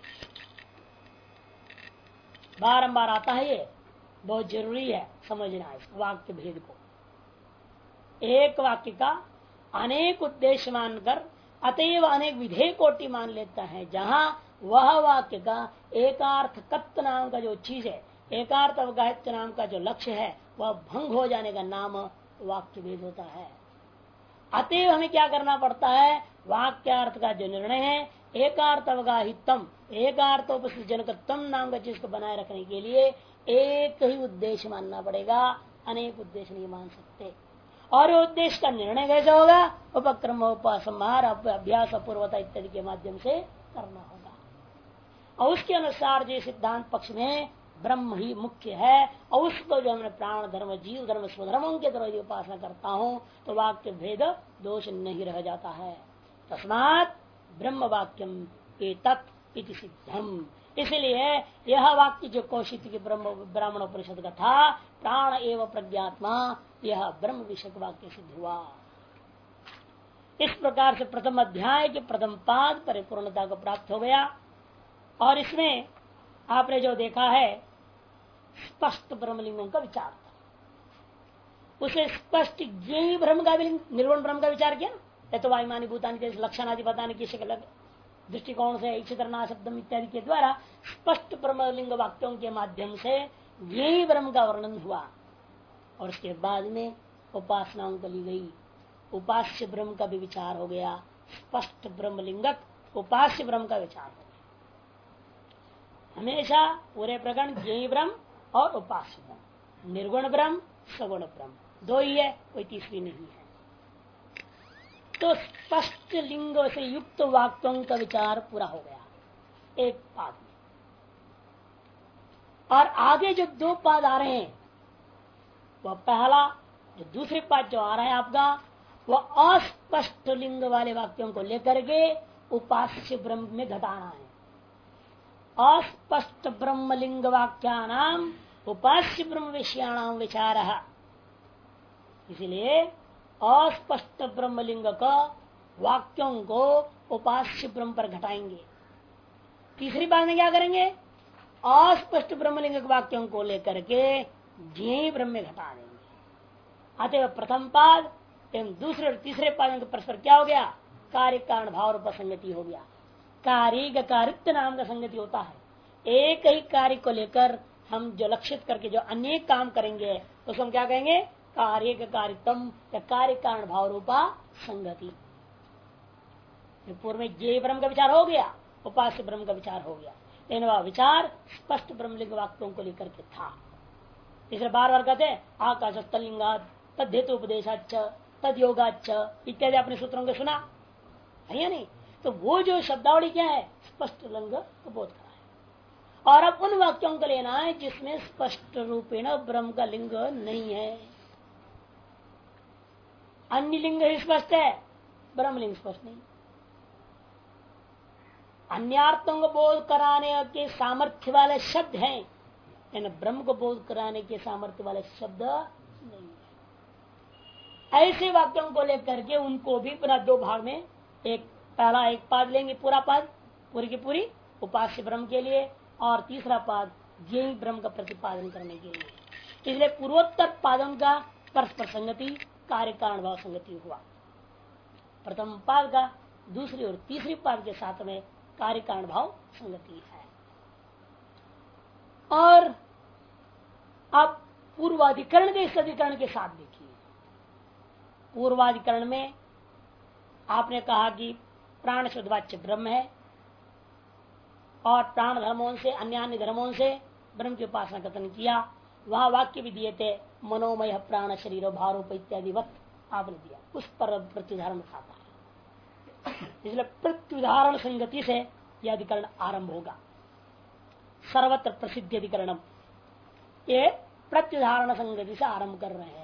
बारंबार आता है, ये बहुत जरूरी है समझना इस वाक्य भेद को। एक वाक्य का अनेक उद्देश्य मानकर अतएव अनेक विधेय कोटि मान लेता है, जहां वह वाक्य का एकार्थकत्व नाम का जो चीज है, एकार्थ अवगाहित नाम का जो लक्ष्य है वह भंग हो जाने का नाम वाक्य भेद होता है। अतएव हमें क्या करना पड़ता है, वाक्यार्थ का जो निर्णय है एकार्थ अवगाहितम, एकार्थोपसृजनकत्वम नाम का चीज को बनाए रखने के लिए एक ही उद्देश्य मानना पड़ेगा, अनेक उद्देश्य नहीं मान सकते। और उद्देश्य का निर्णय कैसे होगा, उपक्रम उपसंहार अभ्यास अपूर्वता इत्यादि के माध्यम से करना होगा। और उसके अनुसार जो सिद्धांत पक्ष में ब्रह्म ही मुख्य है और उसको जो हमने प्राण धर्म जीव धर्म स्वधर्मों के द्वारा उपासना करता हूँ तो वाक्य भेद दोष नहीं रह जाता है। तस्मात् ब्रह्म वाक्यम एतत् इति सिद्धम। इसलिए यह वाक्य जो कौशिक की ब्राह्मण परिषद का था, प्राण एवं प्रज्ञात्मा, यह ब्रह्म विषयक वाक्य सिद्ध हुआ। इस प्रकार से प्रथम अध्याय के प्रथम पाद परिपूर्णता को प्राप्त हो गया। और इसमें आपने जो देखा है स्पष्ट ब्रह्मलिंगों का विचार था, उसे स्पष्ट ज्ञेय ब्रह्म का निर्गुण ब्रह्म का विचार किया। या तो वायुमानी भूतानी के लक्षण आदि बताने की अलग दृष्टिकोण से इच्छितरना शब्दम इत्यादि के द्वारा स्पष्ट ब्रह्मलिंग वाक्यों के माध्यम से ज्ञेय ब्रह्म का वर्णन हुआ। और उसके बाद में उपासनाओं को ली गई, उपास्य ब्रह्म का भी विचार हो गया। स्पष्ट ब्रह्मलिंगक उपास्य ब्रह्म का विचार हो गया। हमेशा पूरे प्रकरण ज्ञेय ब्रह्म और उपास्य ब्रह्म, निर्गुण ब्रह्म सगुण ब्रह्म दो ही है, कोई तीसरी नहीं है। तो स्पष्ट लिंग से युक्त वाक्यों का विचार पूरा हो गया एक पाद में। और आगे जो दो पाद आ रहे हैं, वह पहला जो दूसरे पाद जो आ रहा है आपका, वह अस्पष्ट लिंग वाले वाक्यों को लेकर के उपास्य ब्रह्म में घटाना है। अस्पष्ट ब्रह्म लिंग वाक्यानाम उपास्य ब्रह्म विषयाणाम विचार। इसलिए अस्पष्ट ब्रह्मलिंग का वाक्यों को उपास्य ब्रह्म पर घटाएंगे। तीसरी बात में क्या करेंगे, अस्पष्ट ब्रह्मलिंग के वाक्यों को लेकर के ज्ञेय ब्रह्म में घटा देंगे। अतः प्रथम पाद एवं दूसरे और तीसरे पाद के परस्पर क्या हो गया, कार्य कारण भाव रूप संगति हो गया। कार्य का कारित्व नाम का संगति होता है। एक ही कार्य को लेकर हम जो लक्षित करके जो अनेक काम करेंगे उसको हम क्या कहेंगे, कार्य का कारितम या कार्य कारण भाव रूपा संगति। पूर्व में ज्ञेय ब्रह्म का विचार हो गया, उपास्य ब्रह्म का विचार हो गया, लेकिन वह विचार स्पष्ट ब्रह्मलिंग वाक्यों को लेकर के था। इसलिए बार बार कहते हैं आकाश तलिंगात तद हेतु उपदेशाच तद योगाच इत्यादि अपने सूत्रों को सुना है या नहीं। तो वो जो शब्दावली क्या है, स्पष्ट लिंग को बोध करा है। और अब उन वाक्यों को लेना है जिसमें स्पष्ट रूपेण ब्रह्म का लिंग नहीं है। अन्य लिंग ही स्पष्ट है, ब्रह्मलिंग स्पष्ट नहीं। अन्यार्थों को बोध कराने के सामर्थ्य वाले शब्द हैं, लेकिन ब्रह्म को बोध कराने के सामर्थ्य वाले शब्द नहीं है। ऐसे वाक्यों को लेकर के उनको भी पुनः दो भाग में, एक पहला एक पाद लेंगे, पूरा पाद पूरी की पूरी उपास्य ब्रह्म के लिए, और तीसरा पाद ज्ञेय ब्रह्म का प्रतिपादन करने के लिए। इसलिए पूर्वोत्तर पादों का परस्पर संगति कार्य कारण भाव संगति हुआ। प्रथम पाद का दूसरी और तीसरी पाद के साथ में कार्य कारण भाव संगति है। और अब पूर्वाधिकरण के इस अधिकरण के साथ देखिए। पूर्वाधिकरण में आपने कहा कि प्राण शुद्धवाच्य ब्रह्म है और प्राण धर्मों से अन्य धर्मों से ब्रह्म की उपासना कथन किया। वहां वाक्य भी दिए थे, मनोमय प्राण शरीर भारूप इत्यादि वक्त आपने दिया, उस पर प्रत्युदाहरण खाता है। इसलिए प्रत्युदाहरण संगति से यह अधिकरण आरंभ होगा। सर्वत्र प्रसिद्ध अधिकरणम, ये प्रत्युदाहरण संगति से आरंभ कर रहे हैं।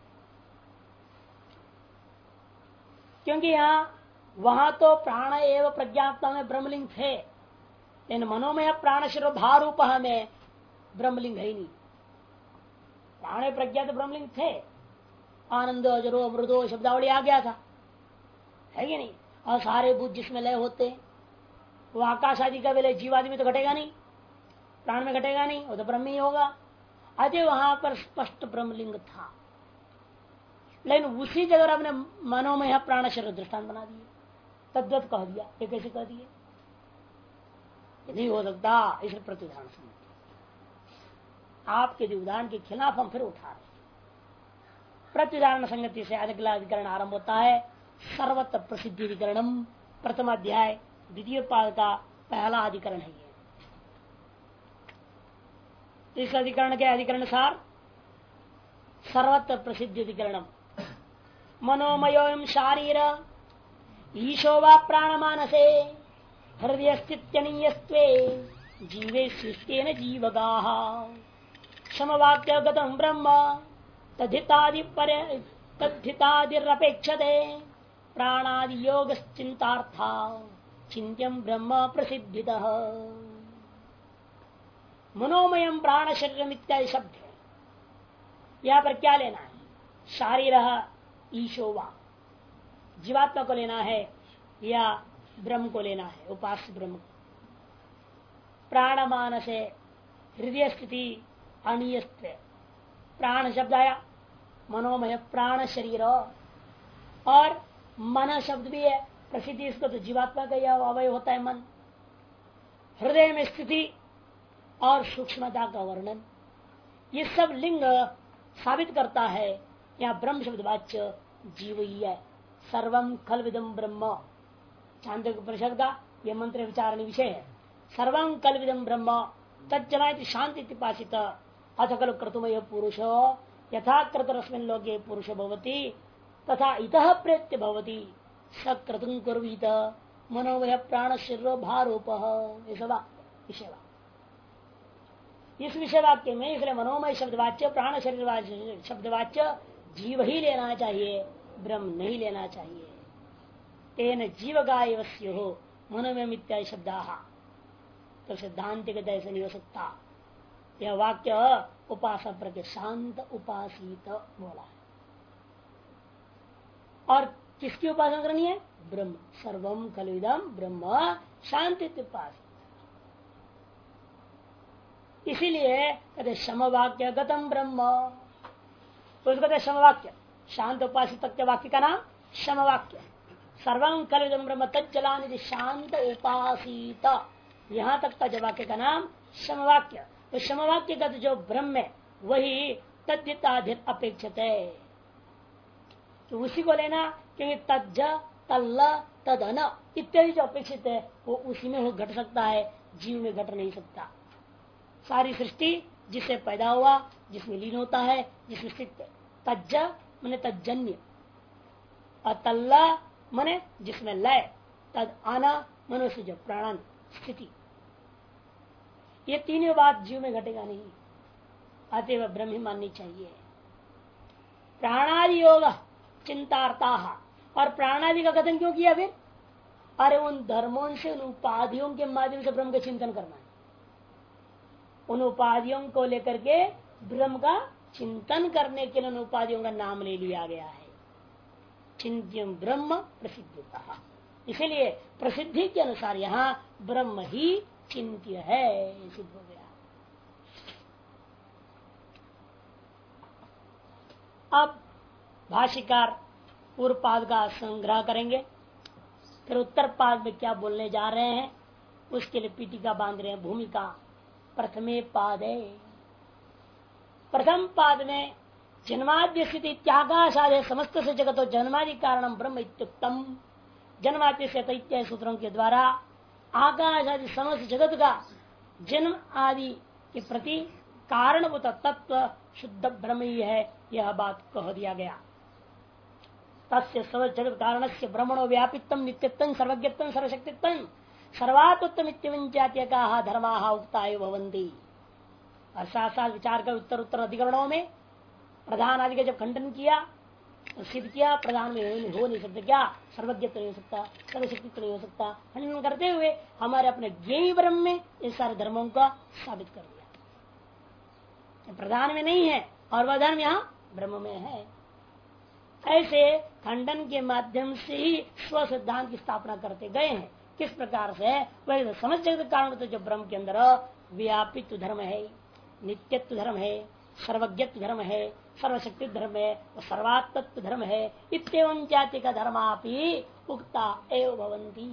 क्योंकि यहाँ वहां तो प्राण एवं प्रज्ञात्मा में ब्रह्मलिंग थे, लेकिन मनोमय प्राण शरीर भारूप में ब्रह्मलिंग है ही नहीं। प्राण प्रज्ञात ब्रह्मलिंग थे, आनंद अजरो अमृतो शब्दावली आ गया था, है कि नहीं। और सारे बुद्ध जिसमें लय होते, वो आकाश आदि का विलय जीव आदि में तो घटेगा नहीं, प्राण में घटेगा नहीं, वो तो ब्रह्म ही होगा। अतः वहां पर स्पष्ट ब्रह्मलिंग था, लेकिन उसी जगह आपने मनोमय प्राण शरीर दृष्टांत बना दिए, तद्वत कह दिया। ये कैसे कह दिए, नहीं हो सकता। इस प्रत्युदाहरण संगति आपके उदाहरण के खिलाफ हम फिर उठा रहे। प्रत्युदाहरण संगति से अगला अधिकरण आरंभ होता है, सर्वत्र प्रसिद्धि अधिकरणम, प्रथम अध्याय द्वितीय पाद का पहला अधिकरण है। ये इस अधिकरण के अधिकरण सार सर्वत्र प्रसिद्धि अधिकरणम, मनोमयोयम शारीर ईशो वा प्राणमानसे हृदय स्थित्यनीयस्त्वे जीवे सृष्टेन जीवगाः समवाक्यगतं ब्रह्म तद्धितादिरपेक्षते प्राणादि योग चिंतार्था चिंत्यम ब्रह्म प्रसिद्धितः। मनोमयम प्राण शरीरम इत्यादि शब्द है। यहाँ पर क्या लेना है, शारीर ईशोवा जीवात्मा को लेना है या ब्रह्म को लेना है, उपास्य ब्रह्म। प्राण मानस हृदय स्थिति अनियस्त्व, प्राण शब्द आया, मनोमय प्राण शरीर, और मन शब्द भी है, प्रसिद्धि इसको तो जीवात्मा का यह अवय होता है मन। हृदय में स्थिति और सूक्ष्मता का वर्णन, ये सब लिंग साबित करता है यहाँ ब्रह्म शब्द वाच्य जीव ही है। सर्वम खलविदम ब्रह्म, चांद्र परिषद का यह मंत्र विचारण विषय है। सर्वं कल्विदं ब्रह्म तज्जनायति शांति पासित अथ खलु क्रतुमय पुरुषो यथा क्रतुरस्मिन् लोके पुरुष भवति तथा इतः प्रेत्य भवति स क्रतुं कुर्वीत मनोमय प्राण शरीरो भारूप। इस विषय वाक्य में इसलिए मनोमय शब्दवाच्य प्राण शरीर शब्दवाच्य जीव ही लेना चाहिए, ब्रह्म नहीं लेना चाहिए। तेन जीव गाय हो मनोमय इत्यादि शब्द तो सिद्धांत के ऐसे नहीं हो सकता। यह वाक्य उपासक प्रति शांत उपासित बोला है। और किसकी उपासना करनी है? ब्रह्म। सर्वम खलुदम ब्रह्म शांति उपासित। इसीलिए कहते समवाक्य गतम ब्रह्म, तो उसको कहते समवाक्य। शांत उपासित के वाक्य का नाम समवाक्य। सर्वम खलुदम ब्रह्म तज्जलानिधि शांत उपासित, यहां तक का जो वाक्य का नाम समवाक्य। तो समवाक्य का जो ब्रह्म है वही तद्धिताधिर अपेक्षित है, तो उसी को लेना, क्योंकि तज्ज तल्ल तदन इत्यादि जो अपेक्षित है वो उसी में हो घट सकता है, जीव में घट नहीं सकता। सारी सृष्टि जिससे पैदा हुआ, जिसमें लीन होता है, जिसमें स्थित है। तज्ज मने तज्जन्य, अतल्ला मने जिसमें लय, तद आना मनुष्य जो प्राणन स्थिति, ये तीनों बात जीव में घटेगा नहीं, अतएव ब्रह्म ही माननी चाहिए। प्राणादि योग चिंतार्ता, और प्राणादि का कथन क्यों किया फिर? अरे उन धर्मों से, उन उपाधियों के माध्यम से ब्रह्म का चिंतन करना है। उन उपाधियों को लेकर के ब्रह्म का चिंतन करने के लिए उन उपाधियों का नाम ले लिया गया है। चिंत्यम ब्रह्म प्रसिद्धता, इसलिए प्रसिद्धि के अनुसार यहाँ ब्रह्म ही चिंत्य है, सिद्ध हो गया। अब भाष्यकार पूर्व पाद का संग्रह करेंगे, फिर उत्तर पाद में क्या बोलने जा रहे हैं उसके लिए पीठिका बांध रहे हैं। भूमिका प्रथमे पादे, प्रथम पाद में जन्माद्य स्थिति त्यागाशादे समस्त से जगतो जन्मादि कारणम ब्रह्म इत्युक्तम, जन्माद्य से इत्यादि सूत्रों के द्वारा आकाश आदि समस्त जगत का जन्म आदि के प्रति कारणभूत तत्व शुद्ध ब्रह्म ही है, यह बात कह दिया गया। तस्य सर्व जगत कारण से ब्रह्मणो व्यापित्तम नित्यत्वं सर्वज्ञत्वं सर्वशक्तित्वं सर्वात्मत्वम इत्यादि का धर्मा उक्ता भवन्ति। और साथ साथ विचार कर उत्तर उत्तर अधिकरणों में प्रधान आदि का जब खंडन किया तो सिद्ध किया प्रधान में हो नहीं सकता, क्या सर्वज्ञत्व नहीं हो सकता, सर्वशक्तित्व नहीं हो सकता, खंडन करते हुए हमारे अपने ज्ञेय ब्रह्म में इस सारे धर्मों का साबित कर दिया। प्रधान में नहीं है और वह धर्म यहाँ ब्रह्म में है। ऐसे खंडन के माध्यम से ही स्व सिद्धांत की स्थापना करते गए हैं। किस प्रकार से? वह समझ जगत कारण तो जो ब्रह्म के अंदर व्यापित धर्म है, नित्यत्व धर्म है, सर्वज्ञत्व धर्म है, सर्वशक्ति धर्म है, सर्वात्मत्व धर्म है, इत्येवं जाति का धर्मापि उक्ता एव भवन्ति।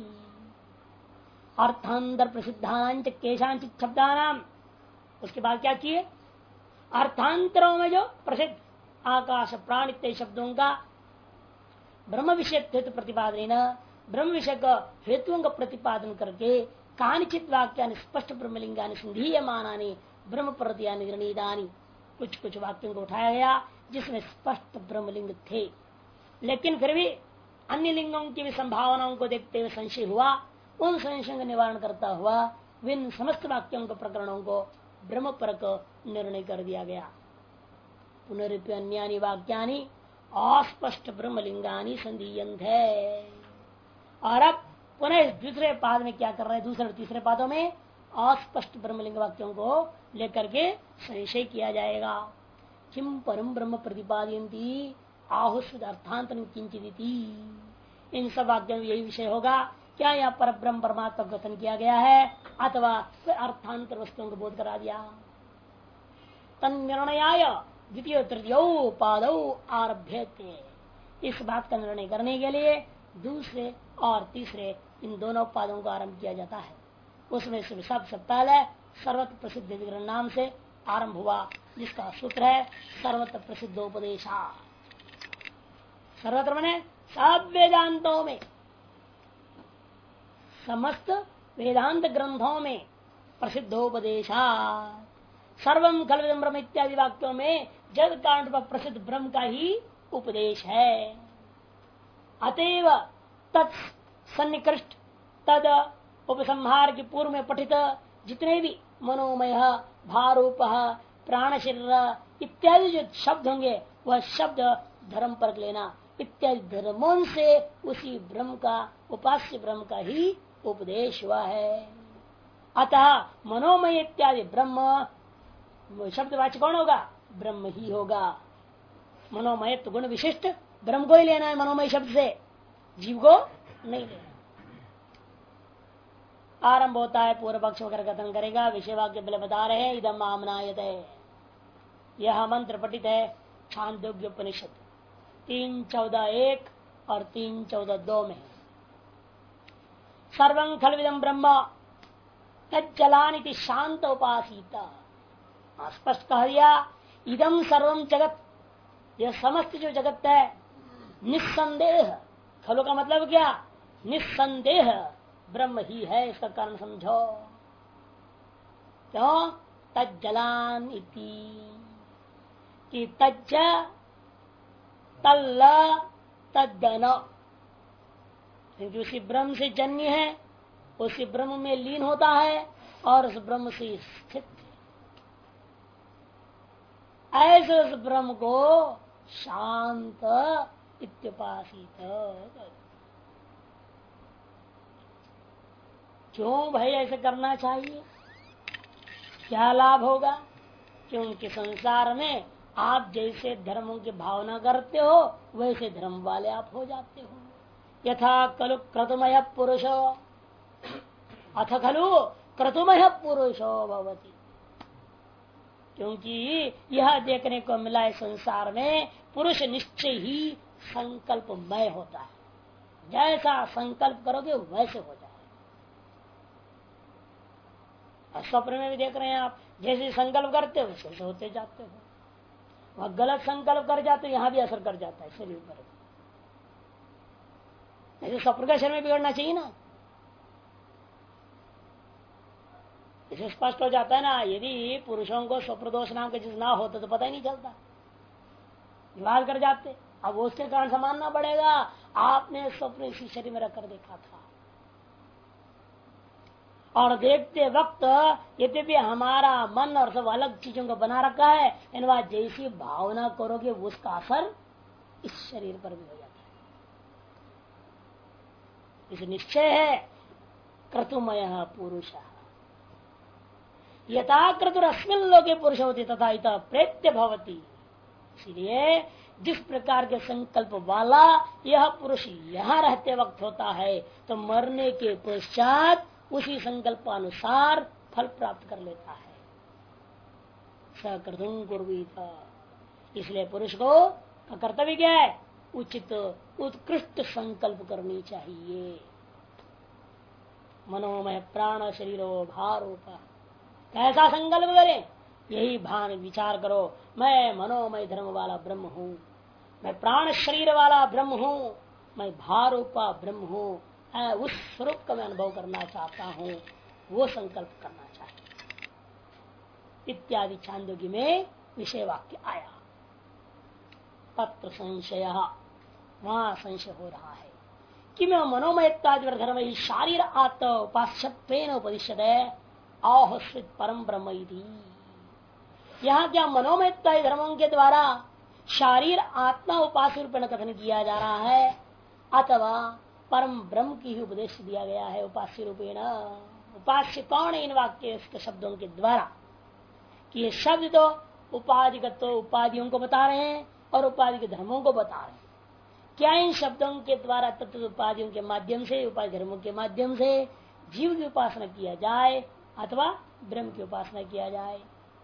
अर्थांतर प्रसिद्धांच केशांचित शब्दानाम, उसके बाद क्या किए? अर्थांतरों में जो प्रसिद्ध आकाश प्राण इत्यादि शब्दों का ब्रह्म विषय प्रतिपादन, ब्रह्म विषय का हेतुओं का प्रतिपादन करके कानिचित वाक्यानि स्पष्ट ब्रह्मलिंगानि संधीयमानानि ब्रह्म प्रत्यानि निर्णीतानि, कुछ कुछ वाक्यों को उठाया गया जिसमें स्पष्ट ब्रह्मलिंग थे, लेकिन फिर भी अन्य लिंगों की भी संभावनाओं को देखते हुए संशय हुआ। उन संशयों का निवारण करता हुआ विन समस्त वाक्यों को प्रकरणों को ब्रह्म परक निर्णय कर दिया गया। पुनरुपि अन्यानि वाक्यानि अस्पष्ट ब्रह्मलिंगानि संधीयन्ते। और अब पुनः दूसरे पाद में क्या कर रहे हैं? दूसरे और तीसरे पादों में अस्पष्ट ब्रह्मलिंग वाक्यों को लेकर के संशय किया जाएगा। किम परम ब्रह्म प्रतिपादयन्ति आहुषुद अर्थांतर किंचिदिति। इन सब वाक्यों में यही विषय होगा, क्या यहाँ पर ब्रह्म परमात्मा का कथन किया गया है अथवा अर्थांतर वस्तुओं को बोध करा दिया। तन्निर्णयाय द्वितीय तृतीय पादौ आरभ्यते। इस बात का निर्णय करने के लिए दूसरे और तीसरे इन दोनों पादों को आरंभ किया जाता है। उसमें से सबसे पहले सर्वत्र प्रसिद्ध विग्रह नाम से आरंभ हुआ, जिसका सूत्र है सर्वत्र प्रसिद्धोपदेशा। सर्वत्र माने सब वेदांतों में, समस्त वेदांत ग्रंथों में प्रसिद्धोपदेशा सर्वम खलविदं ब्रह्म इत्यादि वाक्यों में जगत कारण पर प्रसिद्ध ब्रह्म का ही उपदेश है। अतएव तत्सन्निकृष्ट तद उपसंहार के पूर्व में पठित जितने भी मनोमय, भारूप, प्राण शरीर इत्यादि जो शब्द होंगे वह शब्द धर्म पर लेना इत्यादि धर्मों से उसी ब्रह्म का, उपास्य ब्रह्म का ही उपदेश हुआ है। अतः मनोमय इत्यादि ब्रह्म शब्दवाच्य कौन होगा? ब्रह्म ही होगा। मनोमय तो गुण विशिष्ट ब्रह्म को ही लेना है, मनोमय शब्द से जीव को नहीं लेना। आरंभ होता है, पूर्व पक्ष वगैरह कथन करेगा, विषय वाक्य पहले बता रहे हैं। इदम आमनायते, यह मंत्र पठित है छांदोग्य उपनिषद 3.14.1 और 3.14.2 में। सर्वं खलविदं ब्रह्म तज्जलानिति शांत उपासीता, स्पष्ट कह दिया इदम सर्वम जगत, यह समस्त जो जगत है निस्संदेह, खलो का मतलब क्या? निस्संदेह ब्रह्म ही है, इसका कारण समझो। क्यों? तज्जलान इति, कि तज्ज तल्ल तद्दन, क्योंकि उसी ब्रह्म से जन्य है, उसी ब्रह्म में लीन होता है और उस ब्रह्म से स्थित है। ऐसे उस ब्रह्म को शांत इत्युपासित। क्यों भाई ऐसे करना चाहिए? क्या लाभ होगा? क्योंकि संसार में आप जैसे धर्मों की भावना करते हो वैसे धर्म वाले आप हो जाते हो। यथा खलु क्रतुमय पुरुषो, अथ खलु क्रतुमय पुरुषो भवति, क्योंकि यह देखने को मिला है संसार में पुरुष निश्चय ही संकल्पमय होता है। जैसा संकल्प करोगे वैसे हो जाए। स्वप्न में भी देख रहे हैं आप, जैसे संकल्प करते हो वैसे होते जाते हो। वह गलत संकल्प कर जाते हो, यहाँ भी असर कर जाता है शरीर पर। ऐसे स्वप्न का शरीर में बिगड़ना चाहिए ना। इसे स्पष्ट हो जाता है ना, यदि पुरुषों को स्वप्न दोष नाम का चीज ना होता तो पता ही नहीं चलता, विवाद कर जाते। अब उसके कारण समानना पड़ेगा, आपने स्वप्न इसी शरीर में रखकर देखा था। और देखते वक्त यद्यपि हमारा मन और सब अलग चीजों को बना रखा है, इन बात जैसी भावना करोगे उसका असर इस शरीर पर भी हो जाता है। इस निश्चय है क्रतुमय पुरुष, यथा क्रतुरस्मिन् लोके पुरुष होती तथा इत प्रेत्य भवती। इसलिए जिस प्रकार के संकल्प वाला यह पुरुष यहाँ रहते वक्त होता है, तो मरने के पश्चात उसी संकल्प अनुसार फल प्राप्त कर लेता है। सकृतुं कुर्वीत, इसलिए पुरुष को कर्तव्य क्या है? उचित उत्कृष्ट संकल्प करनी चाहिए। मनोमय प्राण शरीरो भारूप, कैसा संकल्प करें? यही भान विचार करो, मैं मनोमय धर्म वाला ब्रह्म हूँ, मैं प्राण शरीर वाला ब्रह्म हूँ, मैं भारूपा ब्रह्म हूँ, उस स्वरूप का मैं अनुभव करना चाहता हूँ, वो संकल्प करना चाहिए इत्यादि छांदोग्य में विषय वाक्य आया। तत्र संशय, वहां संशय हो रहा है कि मैं मनोमय धर्म ही शारीर आत्म उपास्यत्वेन उपदिश्यते आहस्वित परम ब्रह्म। यहाँ क्या मनोमय धर्मों के द्वारा शारीर आत्मा उपास्य रूपेण कथन किया जा रहा है, अथवा परम ब्रह्म की ही उपदेश दिया गया है उपास्य रूपेण? उपास्य कौन है इन वाक्य शब्दों के द्वारा? कि ये शब्द तो उपाधिगत उपाधियों को बता रहे हैं और उपाधि के धर्मों को बता रहे हैं। क्या इन शब्दों के द्वारा तत्व उपाधियों के माध्यम से, उपाधि धर्मों के माध्यम से जीव की उपासना किया जाए अथवा ब्रह्म की उपासना किया जाए?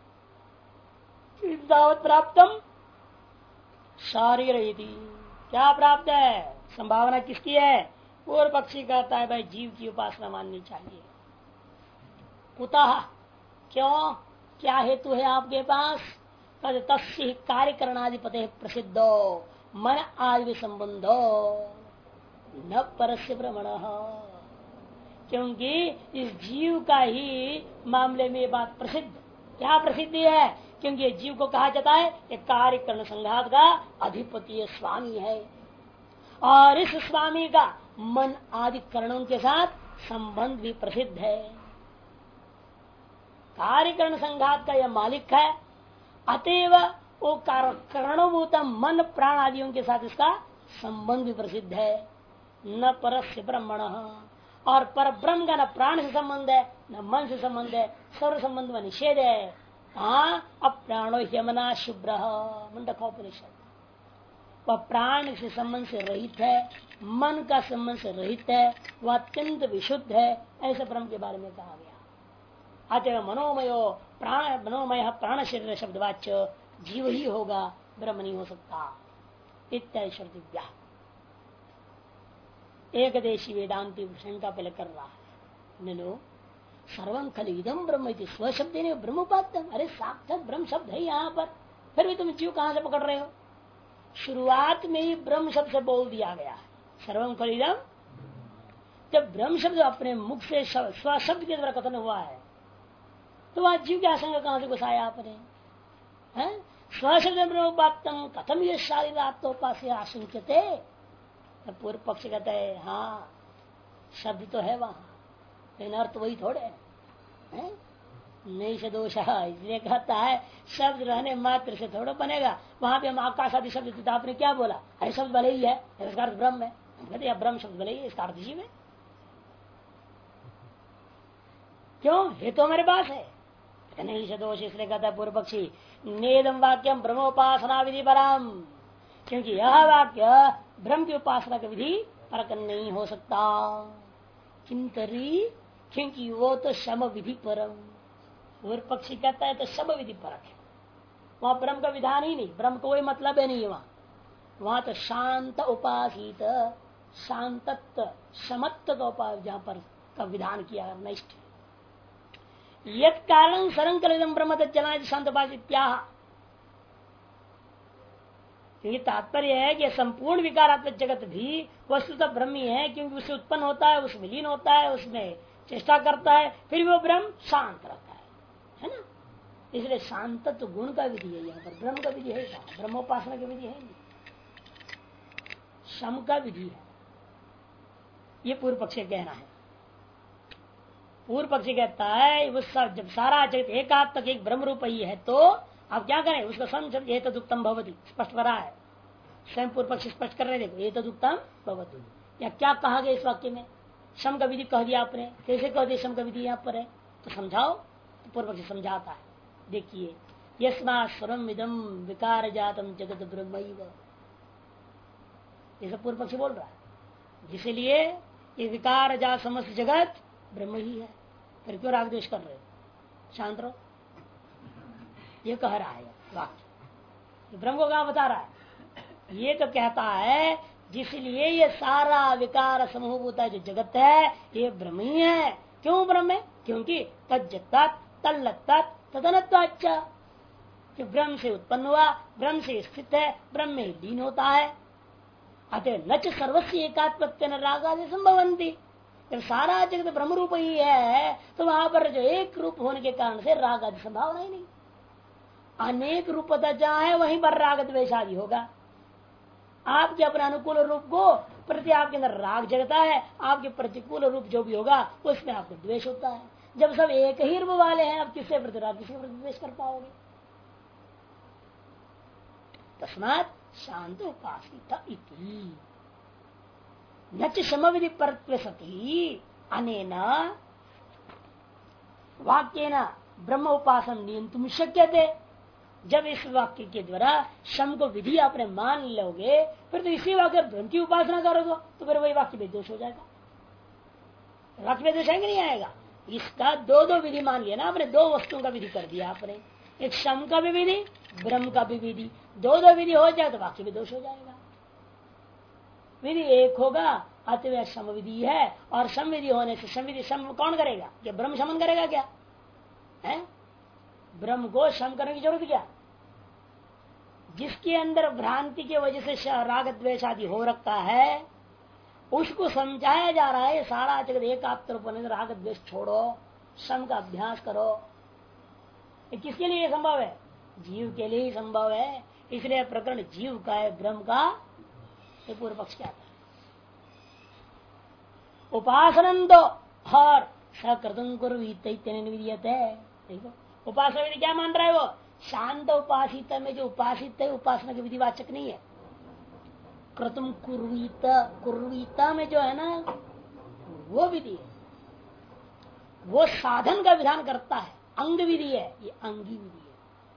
प्राप्तम शारीर, क्या प्राप्त है? संभावना किसकी है? पूर्व पक्षी कहता है भाई जीव की उपासना माननी चाहिए। कुतः, क्यों, क्या हेतु है आपके पास? तस्य कार्य करणाधिपते प्रसिद्धो मन आदि संबंधो न परस्य भ्रमण, क्योंकि इस जीव का ही मामले में बात प्रसिद्ध, क्या प्रसिद्धि है? क्योंकि जीव को कहा जाता है कि कार्यकरण संघात का अधिपति स्वामी है, और इस स्वामी का मन आदि करणों के साथ संबंध भी प्रसिद्ध है। कार्यकरण संघात का यह मालिक है, अतएव वो करणभूत मन प्राण आदियों के साथ इसका संबंध भी प्रसिद्ध है। न परस्य ब्रह्मण, और पर ब्रह्म का न प्राण से संबंध है न मन से संबंध है, सर्व संबंध में निषेध है। अप्राणो यमना शुभ्र मुंडकोपनिषद, वह प्राण से संबंध से रहित है, मन का संबंध से रहित है, वह अत्यंत विशुद्ध है, ऐसे ब्रह्म के बारे में कहा गया। अतः मनोमय प्राण शरीर शब्दवाच्य जीव ही होगा, ब्रह्म नहीं हो सकता। इत्यादि श्रुतिव्या एकदेशी वेदांति शंका पहले कर रहा है। ननु सर्वं खलु इदं ब्रह्म स्वशब्द ने ब्रह्मोपाद्यम, अरे साक्षात ब्रह्म शब्द है यहाँ पर, फिर भी तुम जीव कहां से पकड़ रहे हो? शुरुआत में ही ब्रह्म शब्द से बोल दिया गया है सर्वं खलु इदं। जब ब्रह्म शब्द अपने मुख से स्वशब्द के द्वारा कथन हुआ है तो वह जीव की आशंका कहां से घुसाया आपने? स्वशब्द ब्रह्मोपाद्यम कथम ये शारीर आत्मोपास्य आशंकते? पूर्व पक्ष कहता है हाँ शब्द तो है वहां, लेकिन अर्थ वही थोड़े है, नहीं से दोष है। इसलिए कहता है शब्द रहने मात्र से थोड़ा बनेगा। वहां पे हम आकाश आदि शब्द तो आपने क्या बोला? अरे शब्द भले ही है, इसका अर्थ ब्रह्म है। कहते हैं ब्रह्म शब्द भले ही, इसका अर्थ जीव है। क्यों? ये तो हमारे पास है, नहीं से दोष। इसलिए कहता है पूर्व पक्षी नेदम वाक्यम ब्रह्मोपासना विधि परम, क्योंकि यह वाक्य ब्रह्म की उपासना की विधि परक नहीं हो सकता। किंतरी, क्योंकि वो तो शम विधि परम। पूर्व पक्षी कहता है तो शम विधि परक है, वहां ब्रह्म का विधान ही नहीं, ब्रह्म को कोई मतलब है नहीं। वहां तो शांत उपासित, शांतत्व समत्व का उपाय जहां पर का विधान किया नष्ट। यत कारण सरंकलितम ब्रह्म तज्जना शांत उपासित्या, क्योंकि तात्पर्य है कि संपूर्ण विकारात्मक जगत भी वस्तुतः ब्रह्म ही है, क्योंकि उससे उत्पन्न होता है, उसमें लीन होता है, उसमें चेष्टा करता है, फिर वो ब्रह्म शांत रहता है ना। इसलिए शांतत्व गुण का विधि है, यहाँ पर ब्रह्म का विधि है, ब्रह्मोपासना की विधि है नहीं, शम का विधि है। ये पूर्व पक्षी कहना है। पूर्व पक्षी कहता है उस जब सारा जगत एकात्मक एक ब्रह्म रूप ही है तो आप क्या करें? उसका समझ ये तदुक्तम भवति स्पष्ट करा है, स्वयं पूर्व पक्षी स्पष्ट कर रहे। देखो ये तदुक्तम भवति, या क्या कहा गया इस वाक्य में? शम का विधि कह दिया आपने, कैसे कह दिया शम का विधि यहाँ पर है तो समझाओ। तो पूर्व पक्षी समझाता है, देखिए यस्मा स्वरम इदम विकार जातम जगत ब्रह्म, ये सब पूर्व पक्षी बोल रहा है। जिसलिए ये विकार जात समस्त जगत ब्रह्म ही है, फिर क्यों राग द्वेष कर रहे हो? शांत रहो। ये कह रहा है वाक्य, ब्रह्म को कहा बता रहा है? ये तो कहता है जिसलिए ये सारा विकार समूहभूत जो जगत है ये ब्रह्म ही है। क्यों ब्रह्म है? क्योंकि तज्जता तल्लता तदनत्वाच्चा, कि ब्रह्म से उत्पन्न हुआ, ब्रह्म से स्थित है, ब्रह्म में लीन होता है। अतः नच सर्वस्व एकात्मत्व न रागादि संभवंती, जब सारा जगत ब्रह्म रूप ही है तो वहां पर जो एक रूप होने के कारण से राग आदि संभावना ही नहीं। अनेक रूपता जहां है वहीं पर राग द्वेष आदि होगा। आपके अपने अनुकूल रूप को प्रति आपके अंदर राग जगता है, आपके प्रतिकूल रूप जो भी होगा उसमें आपको द्वेष होता है। जब सब एक ही रूप वाले हैं आप किससे प्रति राग किसके प्रति द्वेष कर पाओगे? तस्मात् शांत उपासिता इति नच शम विधि परत्व सती अनेन वाक्येन ब्रह्म उपासन नियंतुम शक्यते। जब इस वाक्य के द्वारा शम को विधि आपने मान लोगे फिर तो इसी वाक्य ब्रह्म की उपासना करोगे तो फिर वही वाक्य विदोष हो जाएगा। वाक्य विदोष आएंगे नहीं आएगा। इसका दो विधि मान लिया ना आपने, दो वस्तुओं का विधि कर दिया आपने, एक शम का भी विधि ब्रह्म का भी विधि, दो विधि हो जाए तो वाक्य विदोष हो जाएगा। विधि एक होगा अतः शम विधि है, और शम विधि होने से शम विधि शम कौन करेगा? क्या ब्रह्म शमन करेगा क्या है? ब्रह्म को शम करने की जरूरत क्या? जिसके अंदर भ्रांति की वजह से राग द्वेष आदि हो रखता है उसको समझाया जा रहा है सारा जगत एक आप तरफ राग द्वेष छोड़ो, शम का अभ्यास करो। ये किसके लिए संभव है? जीव के लिए ही संभव है। इसलिए प्रकरण जीव का है, ब्रह्म का ये पूर्व पक्ष क्या था। उपासनम तो और सकृतम कुर्वीत विधीयते। देखो उपासना विधि क्या मान रहा है वो? शांत उपासित में जो उपासित है उपासना की विधिवाचक नहीं है। क्रतुम कुर्वीता में जो है ना वो विधि है, वो साधन का विधान करता है, अंग विधि है, ये अंगी विधि है।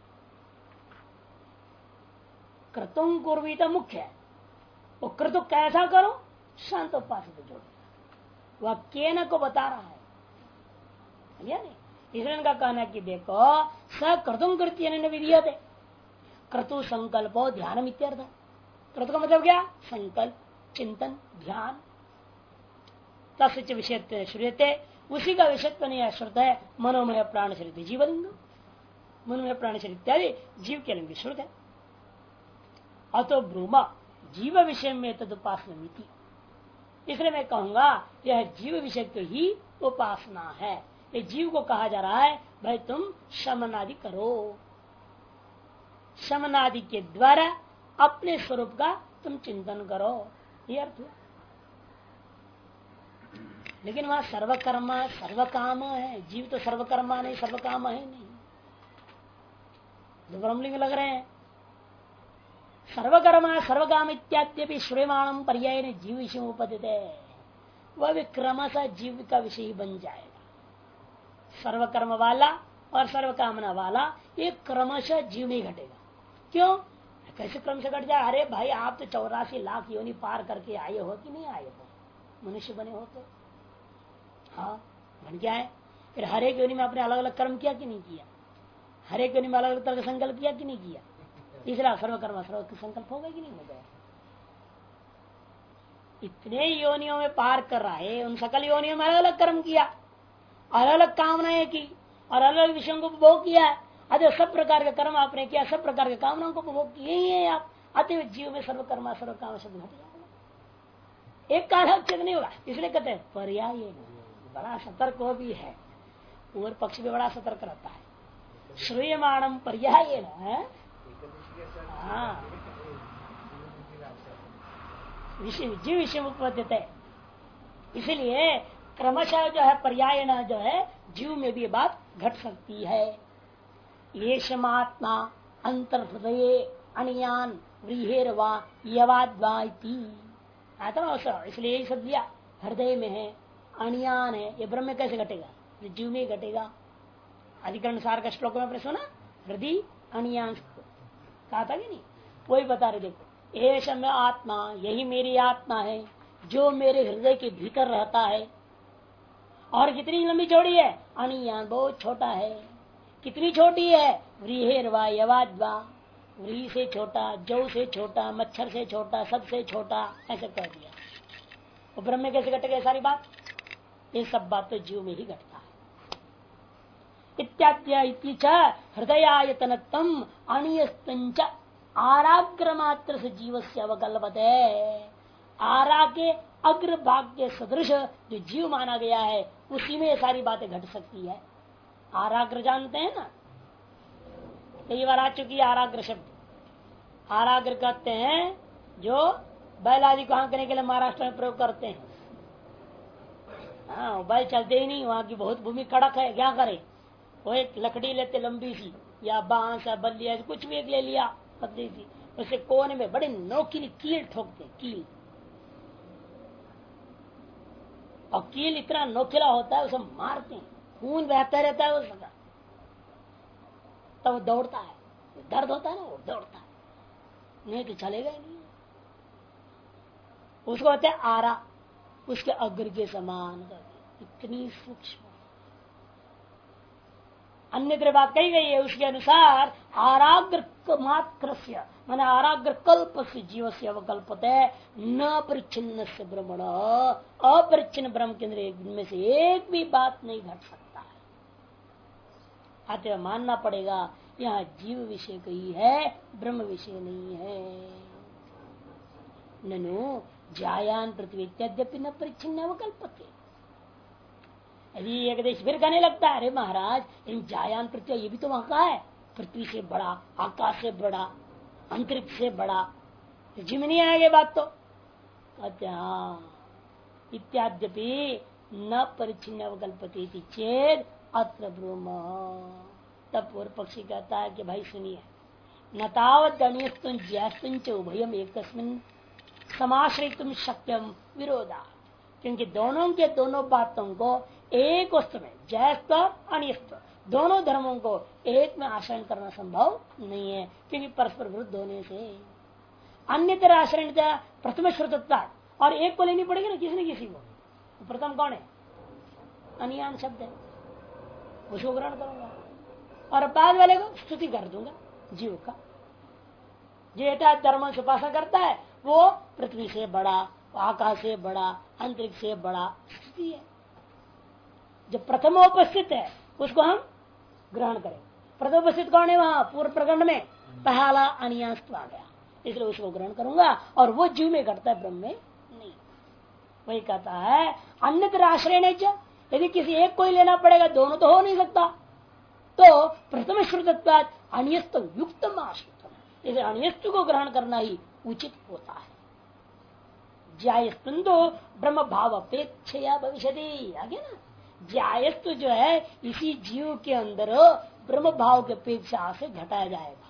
क्रतुम कुर्वीता मुख्य है, वो क्रतु कैसा करो? शांत उपासित जोड़, वह केन को बता रहा है या नहीं। इसलिए इनका कहना कि देखो स क्रतुम कृत्य विधीयते, क्रतु संकल्पो ध्यान इत्यर्थ। क्रतु का मतलब क्या? संकल्प, चिंतन, ध्यान। तस्च विषय श्रूयते, उसी का विषयत्व नहीं श्रुत है। मनोमय प्राण शरीर जीवलिंग, मनोमय प्राण शरीर इत्यादि जीव के लिंग श्रुत है। अतो ब्रूमा जीव विषय में तदुपासना मिति, इसलिए मैं कहूंगा यह जीव विषय तो ही उपासना है। ये जीव को कहा जा रहा है भाई तुम शमनादि करो, शमनादि के द्वारा अपने स्वरूप का तुम चिंतन करो, ये अर्थ है। लेकिन वहां सर्वकर्म सर्वकाम है, जीव तो सर्वकर्मा नहीं सर्वकाम है नहीं, जो ब्रह्मलिंग लग रहे हैं। सर्वकर्मा सर्वकाम इत्यादि श्रूयमाणम पर्याय ने जीव विषय उपदिते, वह भी क्रमशः जीव का विषय ही बन जाएगा। सर्वकर्म वाला और सर्वकामना वाला ये क्रमशः जीव में घटेगा। क्यों? कैसे क्रम से घट जाए? अरे भाई आप तो 84 लाख योनि पार करके आए हो कि नहीं आए हो? मनुष्य बने हो तो हाँ बन गया है। फिर हर एक योनि में आपने अलग अलग कर्म किया कि नहीं किया? हर एक योनि में अलग अलग तरह का संकल्प किया कि नहीं किया? तीसरा सर्वकर्म सर्व संकल्प हो गया कि नहीं हो गया? इतने योनियों में पार कर रहा है, उन सकल योनियों में अलग अलग कर्म किया, अलग अलग कामनाएं की और अलग अलग विषयों को उपभोग किया। अतः सब प्रकार के कर्म आपने किया, सब प्रकार के कामनाओं को उपभोग किए ही है आप। अतः जीव में सर्वकर्मा सर्वकाम शब्द घट जाएगा, एक काल अच्छेद नहीं होगा। इसलिए कहते हैं पर्याय बड़ा सतर्क वो भी है, पूर्व पक्ष भी बड़ा सतर्क रहता है। श्रूयमाणम पर्याय जीव विषय उपपद्यते, इसलिए क्रमशः जो है पर्याय जो है जीव में भी ये बात घट सकती है। येषमात्मा अंतर्हृदये अनियान व्रीहेर्वा यवाद्वा इति, इसलिए यही सब दिया। हृदय में है, अनियान है, ये ब्रह्म में कैसे घटेगा? जीव में घटेगा। अधिकरण सार का श्लोक में आपने सुना, हृदय अनियान कहा था कि नहीं? वही बता रहे। देखो एष में आत्मा, यही मेरी आत्मा है जो मेरे हृदय के भीतर रहता है। और कितनी लंबी चौड़ी है? अनियान, बहुत छोटा है। कितनी छोटी है? व्रीहेर्वा यवाद्वा, व्री से छोटा, जौ से छोटा, मच्छर से छोटा, सबसे छोटा, ऐसे कह दिया। वो ब्रह्म में कैसे घटेगा सारी बात? ये सब बात तो जीव में ही घटता है। इत्याद्य हृदयायतनत्म अनियस्तंच आराग्र मात्र से जीव से अवकल्पते, आरा के अग्र भाग के सदृश जो जीव माना गया है उसी में ये सारी बातें घट सकती है। आराग्र जानते हैं ना, कई बार आ चुकी है आराग्र शब्द। आराग्र कहते हैं जो बैल आदि को हांकने के लिए महाराष्ट्र में प्रयोग करते हैं। हाँ बैल चलते ही नहीं, वहां की बहुत भूमि कड़क है, क्या करे? वो एक लकड़ी लेते लंबी सी, या बांस या बल्ली कुछ भी एक ले लिया पतली सी, उसे कोने में बड़ी नोकीली कील ठोकते, कील। और कील इतना नोकीला होता है उसे मारते हैं, खून बहता रहता है उसका, तब वो दौड़ता है। दर्द होता है ना, वो दौड़ता है, नहीं तो चलेगा ही नहीं। उसको कहते हैं आरा, उसके अग्र के समान, इतनी सूक्ष्म। अन्य बात कही गई है उसके अनुसार आराग्र मात्र से मैंने आराग्र कल्प से जीव से अवकल्पते न परिच्छिन्न से ब्रह्मण, अपरिच्छिन्न ब्रह्म के अंदर में से एक भी बात नहीं घट सकता है। अतः मानना पड़ेगा यहाँ जीव विषय ही है, ब्रह्म विषय नहीं है। ननु जायान पृथ्वी इत्यद्यपि न परिच्छिन्न अवकल्पते, यदि एक देश फिर कहने लगता है, अरे महाराज इन जायान पृथ्वी ये भी तो वहां का है, पृथ्वी से बड़ा, आकाश से बड़ा, अंतरिक्ष से बड़ा, जिम नहीं आएगी बात तो कहते हाँ इत्याद्यपि न परिचिन्न अवकल्पति चेत अत्र ब्रह्म। तब पूर्व पक्षी कहता है कि भाई सुनिए, न तावत गणियस्तुं ज्यास्तुंच उभयम एक समाश्रयितुम शक्यम विरोधा, क्योंकि दोनों के दोनों बातों को एक वस्तु में जैस्त अनियस्त दोनों धर्मों को एक में आश्रय करना संभव नहीं है, क्योंकि परस्पर विरुद्ध होने से अन्य तरह आश्रय प्रथम श्रुतत्व और एक को लेनी पड़ेगी ना किसी न किसी को। प्रथम कौन है? अनियान शब्द है, उसको ग्रहण करूंगा और बाद वाले को स्तुति कर दूंगा। जीव का जो धर्म से उपासना करता है वो पृथ्वी से बड़ा, आकाश से बड़ा, अंतरिक्ष से बड़ा स्तुति है। जो प्रथम उपस्थित है उसको हम ग्रहण करें। प्रथम उपस्थित कौन है? वहां पूर्व प्रकरण में पहला अनियांस्त्व आ गया, इसलिए उसको ग्रहण करूंगा और वो जीव में घटता है, ब्रह्म में नहीं। वही कहता है अन्यत्र आश्रय नहीं, यदि किसी एक को ही लेना पड़ेगा, दोनों तो हो नहीं सकता, तो प्रथम श्रुतत्वात् अन्यस्त युक्तम आश्रितम, इसे अन्यस्त को ग्रहण करना ही उचित होता है। ज्यायस्तु ब्रह्म भाव अपेक्षया भविष्यति, आगे ना ज्यायस्तु जो है इसी जीव के अंदर ब्रह्म भाव की अपेक्षा से घटाया जाएगा।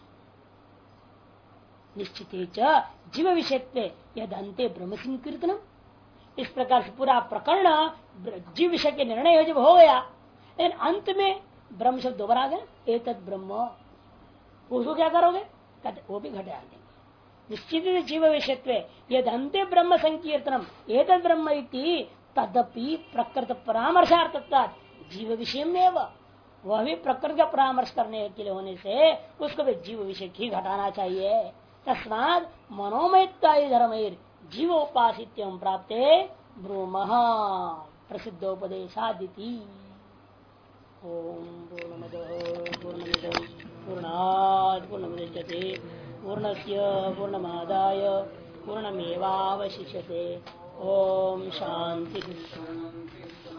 निश्चित जीव विषय यद अंते ब्रह्म संकीर्तनम, इस प्रकार से पूरा प्रकरण जीव विषय के निर्णय जब हो गया, लेकिन अंत में ब्रह्म शब्द दोबारा आ गया, एतद ब्रह्म, उसको क्या करोगे? कहते वो भी घटा देंगे। निश्चित जीव विषय यद अंते ब्रह्म संकीर्तनम एतद ब्रह्म इति तदपि प्रकृत परामर्शार्थत्वात् जीव विषय में वह भी प्रकृति का परामर्श करने के लिए होने से उसको भी जीव विषय ही घटाना चाहिए। तस्मात् मनोमयत्वादि धर्मैर जीवोपासित्यं प्राप्ते ब्रूमः प्रसिद्धोपदेशादिति। ओम पूर्णमदः पूर्णमिदं पूर्णात् पूर्णमुदच्यते पूर्णस्य पूर्णमादाय पूर्णमेवावशिष्यते। ओम शांति।